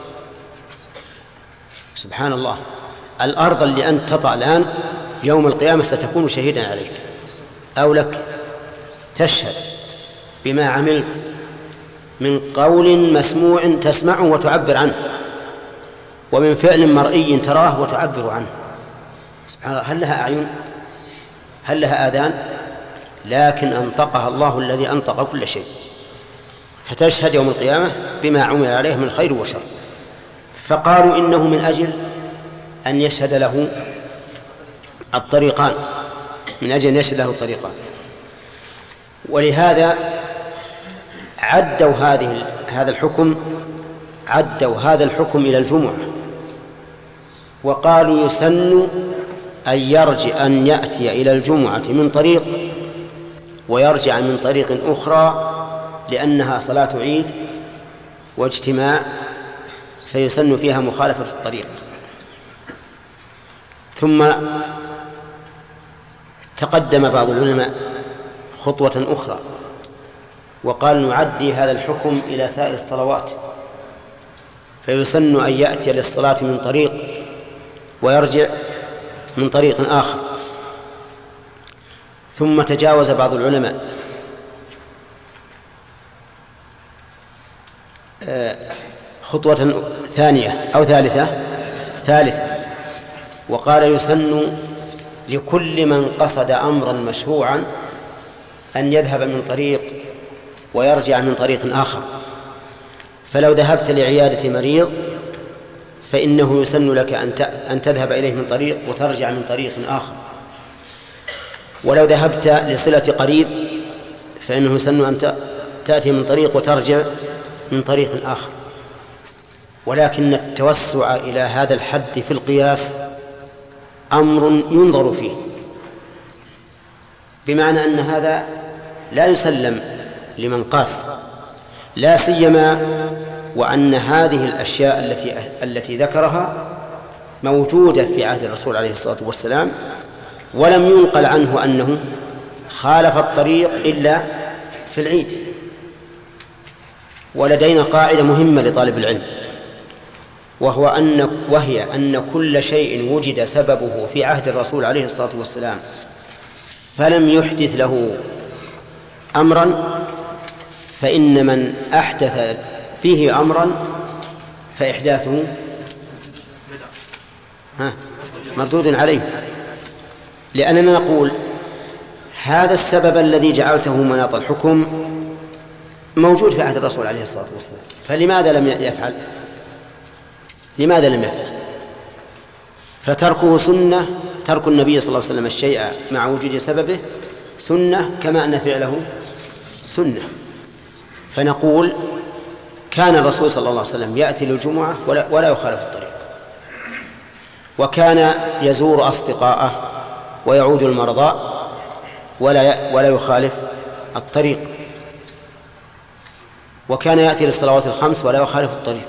[SPEAKER 2] سبحان الله، الأرض اللي أنت تطأ الآن يوم القيامة ستكون شهيدا عليك، أو لك تشهد بما عملت من قول مسموع تسمعه وتعبر عنه، ومن فعل مرئي تراه وتعبر عنه. سبحان الله، هل لها أعين؟ هل لها آذان؟ لكن أنطقها الله الذي أنطق كل شيء، فتشهد يوم القيامة بما عمل عليه من خير وشر. فقالوا إنه من أجل أن يشهد له الطريقان، من أجل أن يشهد له الطريقان. ولهذا عدوا هذه هذا الحكم عدوا هذا الحكم إلى الجمعة، وقالوا يسن أن يرجع أن يأتي إلى الجمعة من طريق ويرجع من طريق أخرى، لأنها صلاة عيد واجتماع فيسن فيها مخالفة الطريق. ثم تقدم بعض العلماء خطوة أخرى وقال نعدي هذا الحكم إلى سائر الصلوات، فيسن أن يأتي للصلاة من طريق ويرجع من طريق آخر. ثم تجاوز بعض العلماء خطوة ثانية أو ثالثة ثالثة وقال يسن لكل من قصد أمرا مشروعا أن يذهب من طريق ويرجع من طريق آخر. فلو ذهبت لعيادة مريض فإنه يسن لك أن تذهب إليه من طريق وترجع من طريق آخر. ولو ذهبت لصلة قريب فإنه يسن أن تأتي من طريق وترجع من طريق آخر. ولكن التوسع إلى هذا الحد في القياس أمر ينظر فيه، بمعنى أن هذا لا يسلم لمن قاس، لا سيما وأن هذه الأشياء التي التي ذكرها موجودة في عهد الرسول عليه الصلاة والسلام، ولم ينقل عنه أنه خالف الطريق إلا في العيد. ولدينا قاعدة مهمة لطالب العلم، وهو أن وهي أن كل شيء وجد سببه في عهد الرسول عليه الصلاة والسلام فلم يحدث له أمرا فإن من أحدث فيه أمرا فإحداثه ها مردود عليه. لأننا نقول هذا السبب الذي جعلته مناط الحكم موجود في عهد الرسول عليه الصلاة والسلام، فلماذا لم يفعل؟ لماذا لم يفعل؟ فتركه سنة، ترك النبي صلى الله عليه وسلم الشيء مع وجود سببه سنة كما أن فعله سنة. فنقول كان الرسول صلى الله عليه وسلم يأتي للجمعة ولا, ولا يخالف الطريق، وكان يزور أصدقاءه ويعود المرضى ولا ولا يخالف الطريق، وكان يأتي للصلوات الخمس ولا يخالف الطريق.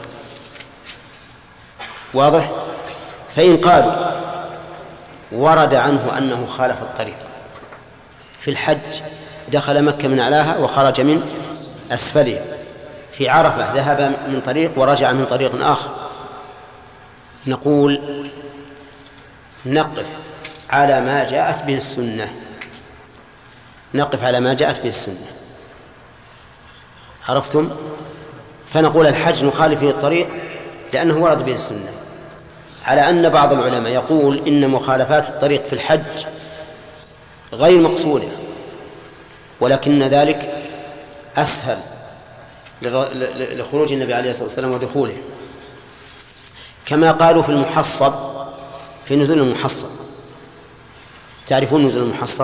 [SPEAKER 2] واضح؟ فإن قالوا ورد عنه أنه خالف الطريق في الحج، دخل مكة من أعلاها وخرج من أسفلها، في عرفة ذهب من طريق ورجع من طريق آخر، نقول نقف على ما جاءت به السنة، نقف على ما جاءت به السنة. عرفتم؟ فنقول الحج نخالف فيه الطريق لأنه ورد به السنة، على أن بعض العلماء يقول إن مخالفات الطريق في الحج غير مقصودة، ولكن ذلك أسهل لخروج النبي عليه الصلاة والسلام ودخوله، كما قالوا في المحصب، في نزول المحصب. تعرفون نزول المحصب؟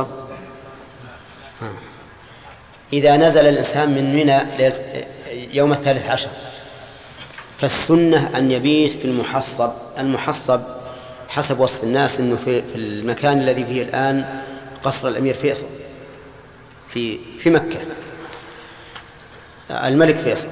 [SPEAKER 2] إذا نزل الإنسان من منى يوم الثالث عشر فالسنة أن يبيت في المحصب. المحصب حسب وصف الناس أنه في المكان الذي فيه الآن قصر الأمير فيصل في في مكة، الملك فيصل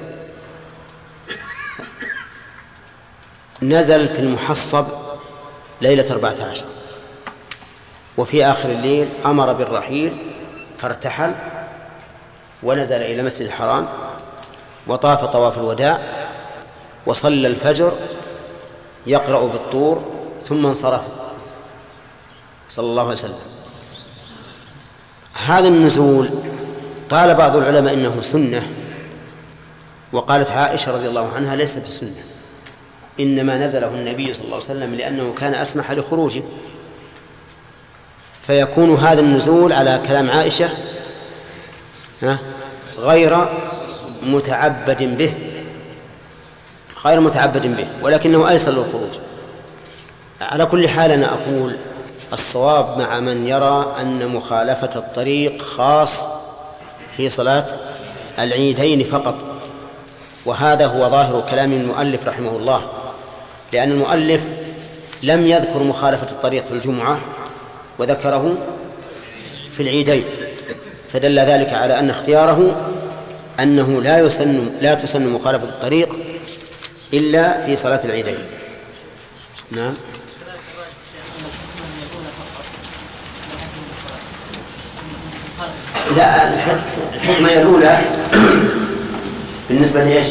[SPEAKER 2] نزل في المحصب ليلة أربعة عشر، وفي آخر الليل أمر بالرحيل فارتحل ونزل إلى مسجد الحرام وطاف طواف الوداع وصلى الفجر يقرأ بالطور ثم انصرف صلى الله عليه وسلم. هذا النزول قال بعض العلماء إنه سنة، وقالت عائشة رضي الله عنها ليس بسنة، إنما نزله النبي صلى الله عليه وسلم لأنه كان أسمح لخروجه، فيكون هذا النزول على كلام عائشة غير متعبد به غير متعبد به ولكنه أيسر للخروج. على كل حال أنا أقول الصواب مع من يرى أن مخالفة الطريق خاص في صلاة العيدين فقط، وهذا هو ظاهر كلام المؤلف رحمه الله، لأن المؤلف لم يذكر مخالفة الطريق في الجمعة وذكره في العيدين، فدل ذلك على أن اختياره أنه لا يسن لا تسن مخالفة الطريق إلا في صلاة العيدين. نعم. لا، الحكمة الأولى بالنسبة لإيش؟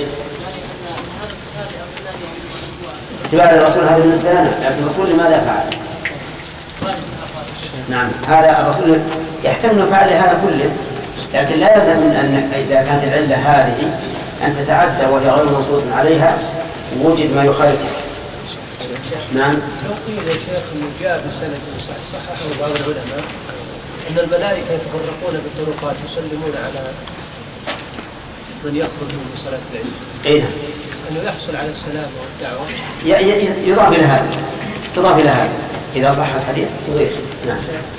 [SPEAKER 2] اتباع الرسول هذا بالنسبة لنا، لكن الرسول لماذا فعل؟ نعم هذا الرسول يحتمل فعل هذا كله، لكن لا يلزم أن إذا كانت العلة هذه أن تتعدى وهي غير منصوص عليها وجد ما يخالفها. نعم.
[SPEAKER 19] لو قيل يا شيخ أنه جاء بسند صححه بعض العلماء أن الملائكة يتفرقون بالطرقات يسلمون على من يخرج من صلاة العيد.
[SPEAKER 2] أين؟
[SPEAKER 19] أنه يحصل على السلام والدعوة.
[SPEAKER 2] يضاف إلى هذا، تضاف إلى هذا إذا صح الحديث تضيف. نعم.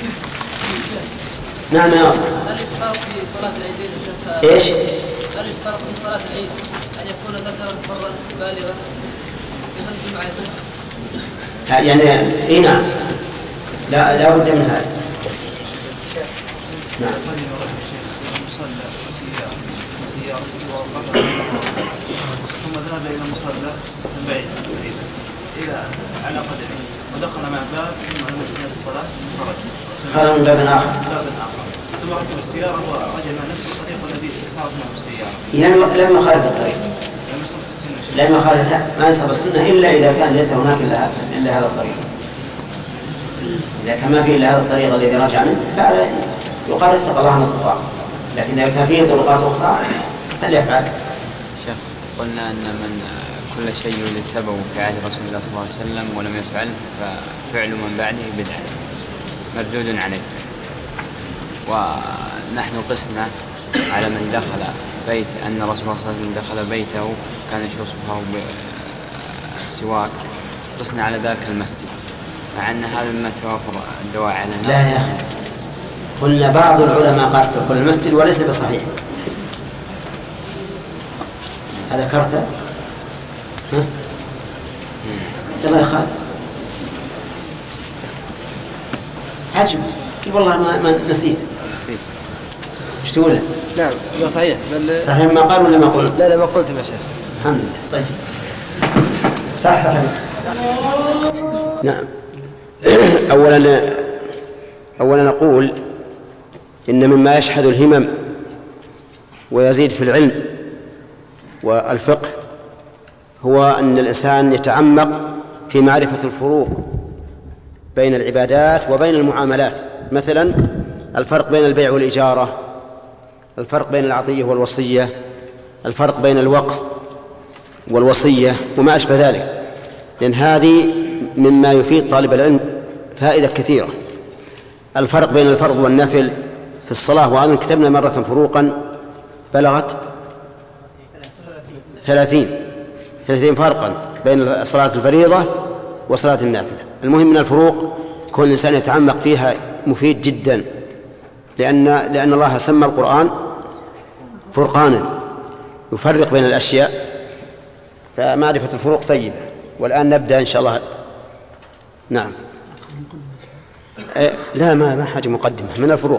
[SPEAKER 2] نعم يا أصل.
[SPEAKER 13] هل يشترط في صلاة العيدين يا شيخ؟
[SPEAKER 2] إيش؟
[SPEAKER 13] هل يشترط في صلاة العيد أن يكون ذكرا حرا بالغا مثل الجمعة؟
[SPEAKER 2] يعني إيه نعم. لا لا بد من هذا. نعم.
[SPEAKER 15] ثم ذهب إلى مصلى بعيد إلى على قدمه ودخل مع باب ثم لم يكن الصلاة خرج.
[SPEAKER 2] خرج من باب آخر.
[SPEAKER 15] باب آخر. ثم ركب السيارة ورجع مع نفس الطريق الذي صارت معه السيارة.
[SPEAKER 2] لم لم يخالف الطريق.
[SPEAKER 15] لم يصف السنة.
[SPEAKER 2] لم يخالف ما يصف السنة إلا إذا كان ليس هناك إلا إلا هذا الطريق. إذا كان ما فيه إلا هذا الطريق الذي رجع منه فهذا يقال اتق الله ما استطاع. لكن إذا كان فيه طرقات أخرى هل يفعل؟
[SPEAKER 4] شيخ قلنا أن من كل شيء يولد سببه في عهد رسول الله صلى الله عليه وسلم ولم يفعل ففعل من بعده بدعة مردود عليه. ونحن قسنا على من دخل بيت أن رسول الله صلى الله عليه وسلم دخل بيته كان يشوصفه بالسواك، قسنا على ذلك المسجد مع أن هذا مما توافر الدواعي على النار.
[SPEAKER 2] لا يا أخي قلنا بعض العلماء قاسته كل المسجد وليس بصحيح. هذا ذكرته؟ ها؟ يلا يا خالد. عجب كيف والله ما, ما نسيت.
[SPEAKER 4] نسيت.
[SPEAKER 2] ايش تقول؟
[SPEAKER 8] نعم لا صحيح. بل
[SPEAKER 2] صحيح ما قال ولا ما قلت؟
[SPEAKER 8] لا لا ما قلت يا شيخ.
[SPEAKER 2] الحمد لله. طيب صح صح. نعم. أولا أولا نقول إن مما يشحذ الهمم ويزيد في العلم والفقه هو أن الإنسان يتعمق في معرفة الفروق بين العبادات وبين المعاملات. مثلا الفرق بين البيع والإجارة، الفرق بين العطية والوصية، الفرق بين الوقف والوصية وما أشبه ذلك، لأن هذه مما يفيد طالب العلم فائدة كثيرة. الفرق بين الفرض والنفل في الصلاة، وأنا كتبنا مرة فروقا بلغت ثلاثين ثلاثين فرقا بين صلاة الفريضة وصلاة النافلة. المهم من الفروق كل الإنسان يتعمق فيها مفيد جدا، لأن لأن الله سمى القرآن فرقانا يفرق بين الأشياء، فمعرفة الفروق طيبة. والآن نبدأ إن شاء الله. نعم. لا ما ما حاجة مقدمة من الفروق.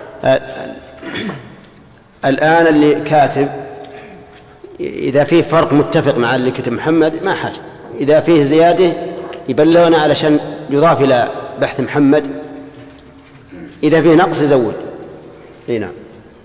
[SPEAKER 2] الآن اللي كاتب إذا فيه فرق متفق مع اللي كتب محمد ما حاجة، إذا فيه زيادة يبلغنا علشان يضاف إلى بحث محمد، إذا فيه نقص يزود. إيه نعم.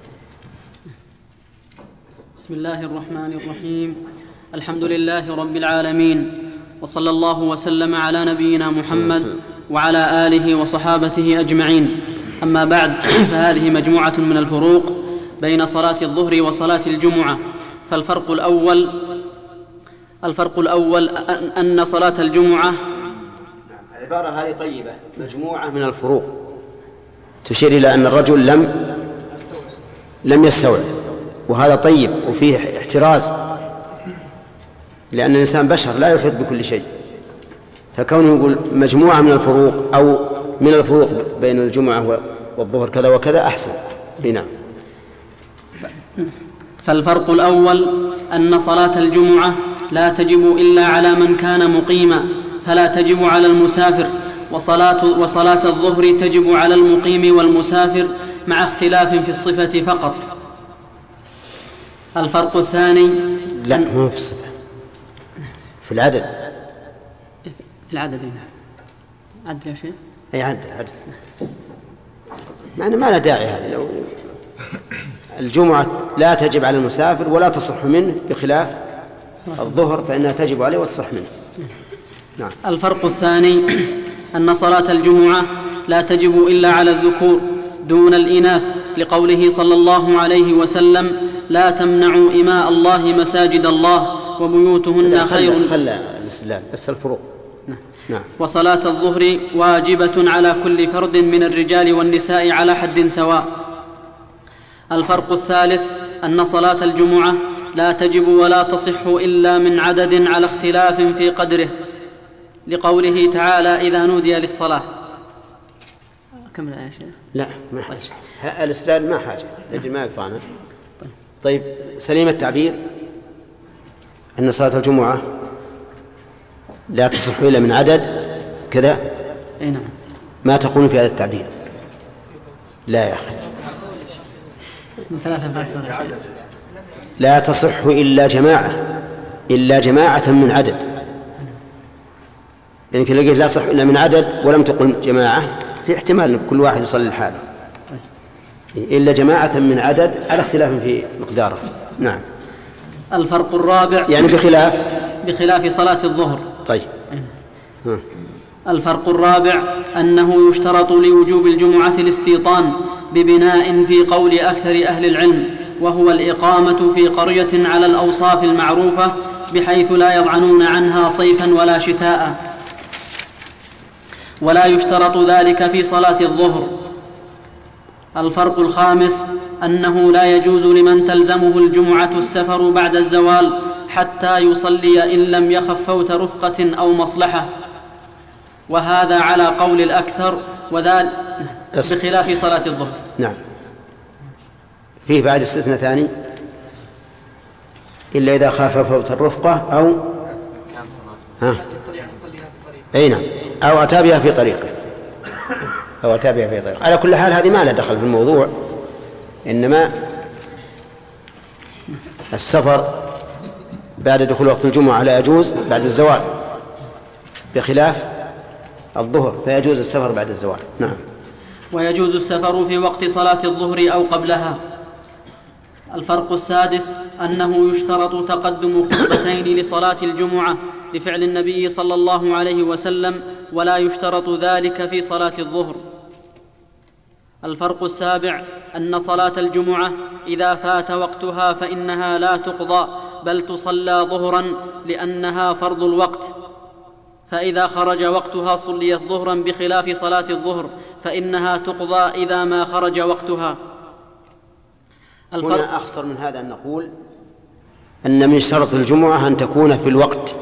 [SPEAKER 20] بسم الله الرحمن الرحيم. الحمد لله رب العالمين، وصلى الله وسلم على نبينا محمد وعلى آله وصحابته أجمعين. أما بعد، فهذه مجموعة من الفروق بين صلاة الظهر وصلاة الجمعة. فالفرق الأول الفرق الأول أن صلاة الجمعة.
[SPEAKER 2] العبارة هذه طيبة، مجموعة من الفروق تشير إلى أن الرجل لم لم يستوعب، وهذا طيب وفيه احتراز، لأن الإنسان بشر لا يحيط بكل شيء، فكونه يقول مجموعة من الفروق أو من الفروق بين الجمعة والظهر كذا وكذا أحسن. نعم.
[SPEAKER 20] فالفرق الأول أن صلاة الجمعة لا تجب إلا على من كان مقيما، فلا تجب على المسافر، وصلاة, وصلاة الظهر تجب على المقيم والمسافر مع اختلاف في الصفة فقط. الفرق الثاني
[SPEAKER 2] لا مو في الصفة، في العدد.
[SPEAKER 20] في العدد نعم. عدل يا شيخ.
[SPEAKER 2] أي عدل عدل. معنى ما لا داعي هذا. لو الجمعة لا تجب على المسافر ولا تصح منه، بخلاف الظهر فإنها تجب عليه وتصح منه. نعم.
[SPEAKER 20] الفرق الثاني أن صلاة الجمعة لا تجب إلا على الذكور دون الإناث، لقوله صلى الله عليه وسلم: لا تمنعوا إماء الله مساجد الله وبيوتهن خير.
[SPEAKER 2] خلى الاستدلال بس الفروق. نعم.
[SPEAKER 20] وصلاة الظهر واجبة على كل فرد من الرجال والنساء على حد سواء. الفرق الثالث أن صلاة الجمعة لا تجب ولا تصح إلا من عدد على اختلاف في قدره، لقوله تعالى: إذا نودي للصلاة. كم الآية شيخ؟
[SPEAKER 2] لا ما حاجة، الاستدلال ما حاجة لأجل ما يقطعنا. طيب سليم التعبير أن صلاة الجمعة لا تصح إلا من عدد كذا.
[SPEAKER 20] أي نعم.
[SPEAKER 2] ما تقول في هذا التعبير؟ لا يا أخي، لا تصح إلا جماعة إلا جماعة من عدد، لأنك يعني لقيت لا تصح إلا من عدد ولم تقل جماعة، في احتمال أن كل واحد يصلي لحاله، إلا جماعة من عدد على اختلاف في مقداره. نعم.
[SPEAKER 20] الفرق الرابع
[SPEAKER 2] يعني بخلاف
[SPEAKER 20] بخلاف صلاة الظهر.
[SPEAKER 2] طيب. ها.
[SPEAKER 20] الفرق الرابع أنه يشترط لوجوب الجمعة الاستيطان ببناء في قول أكثر أهل العلم، وهو الإقامة في قرية على الأوصاف المعروفة بحيث لا يضعنون عنها صيفا ولا شتاء. ولا يشترط ذلك في صلاة الظهر. الفرق الخامس أنه لا يجوز لمن تلزمه الجمعة السفر بعد الزوال حتى يصلي إن لم يخف فوت رفقة أو مصلحة، وهذا على قول الأكثر، وذلك بخلاف صلاة الظهر.
[SPEAKER 2] نعم. فيه بعد استثناء ثاني: إلا إذا خاف فوت الرفقة أو ها. أي نعم، أو أتى بها في طريقه أو أتى بها في طريقه. على كل حال هذه ما لها دخل في الموضوع، إنما السفر بعد دخول وقت الجمعة لا يجوز بعد الزوال، بخلاف الظهر فيجوز السفر بعد الزوال. نعم.
[SPEAKER 20] ويجوز السفر في وقت صلاة الظهر أو قبلها. الفرق السادس أنه يشترط تقدم خطبتين لصلاة الجمعة لفعل النبي صلى الله عليه وسلم، ولا يشترط ذلك في صلاة الظهر. الفرق السابع أن صلاة الجمعة إذا فات وقتها فإنها لا تقضى، بل تصلى ظهرا لأنها فرض الوقت، فإذا خرج وقتها صليت ظهرا، بخلاف صلاة الظهر فإنها تقضى إذا ما خرج وقتها.
[SPEAKER 2] هنا أخصر من هذا أن نقول أن من شرط الجمعة أن تكون في الوقت،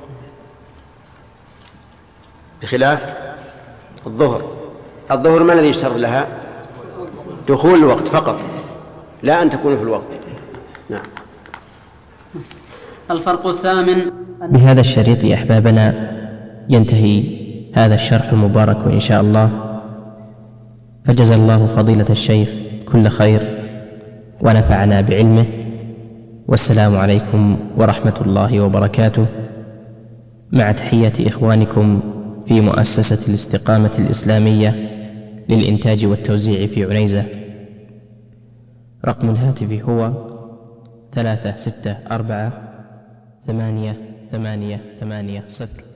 [SPEAKER 2] بخلاف الظهر. الظهر ما الذي يشترط لها؟ دخول الوقت فقط، لا أن تكون في الوقت. نعم.
[SPEAKER 20] الفرق الثامن.
[SPEAKER 1] بهذا الشريط يا أحبابنا ينتهي هذا الشرح المبارك إن شاء الله، فجزا الله فضيلة الشيخ كل خير ونفعنا بعلمه، والسلام عليكم ورحمة الله وبركاته، مع تحية إخوانكم في مؤسسة الاستقامة الإسلامية للإنتاج والتوزيع في عنيزة. رقم الهاتف هو ثلاثة ستة أربعة ثمانية ثمانية ثمانية صفر.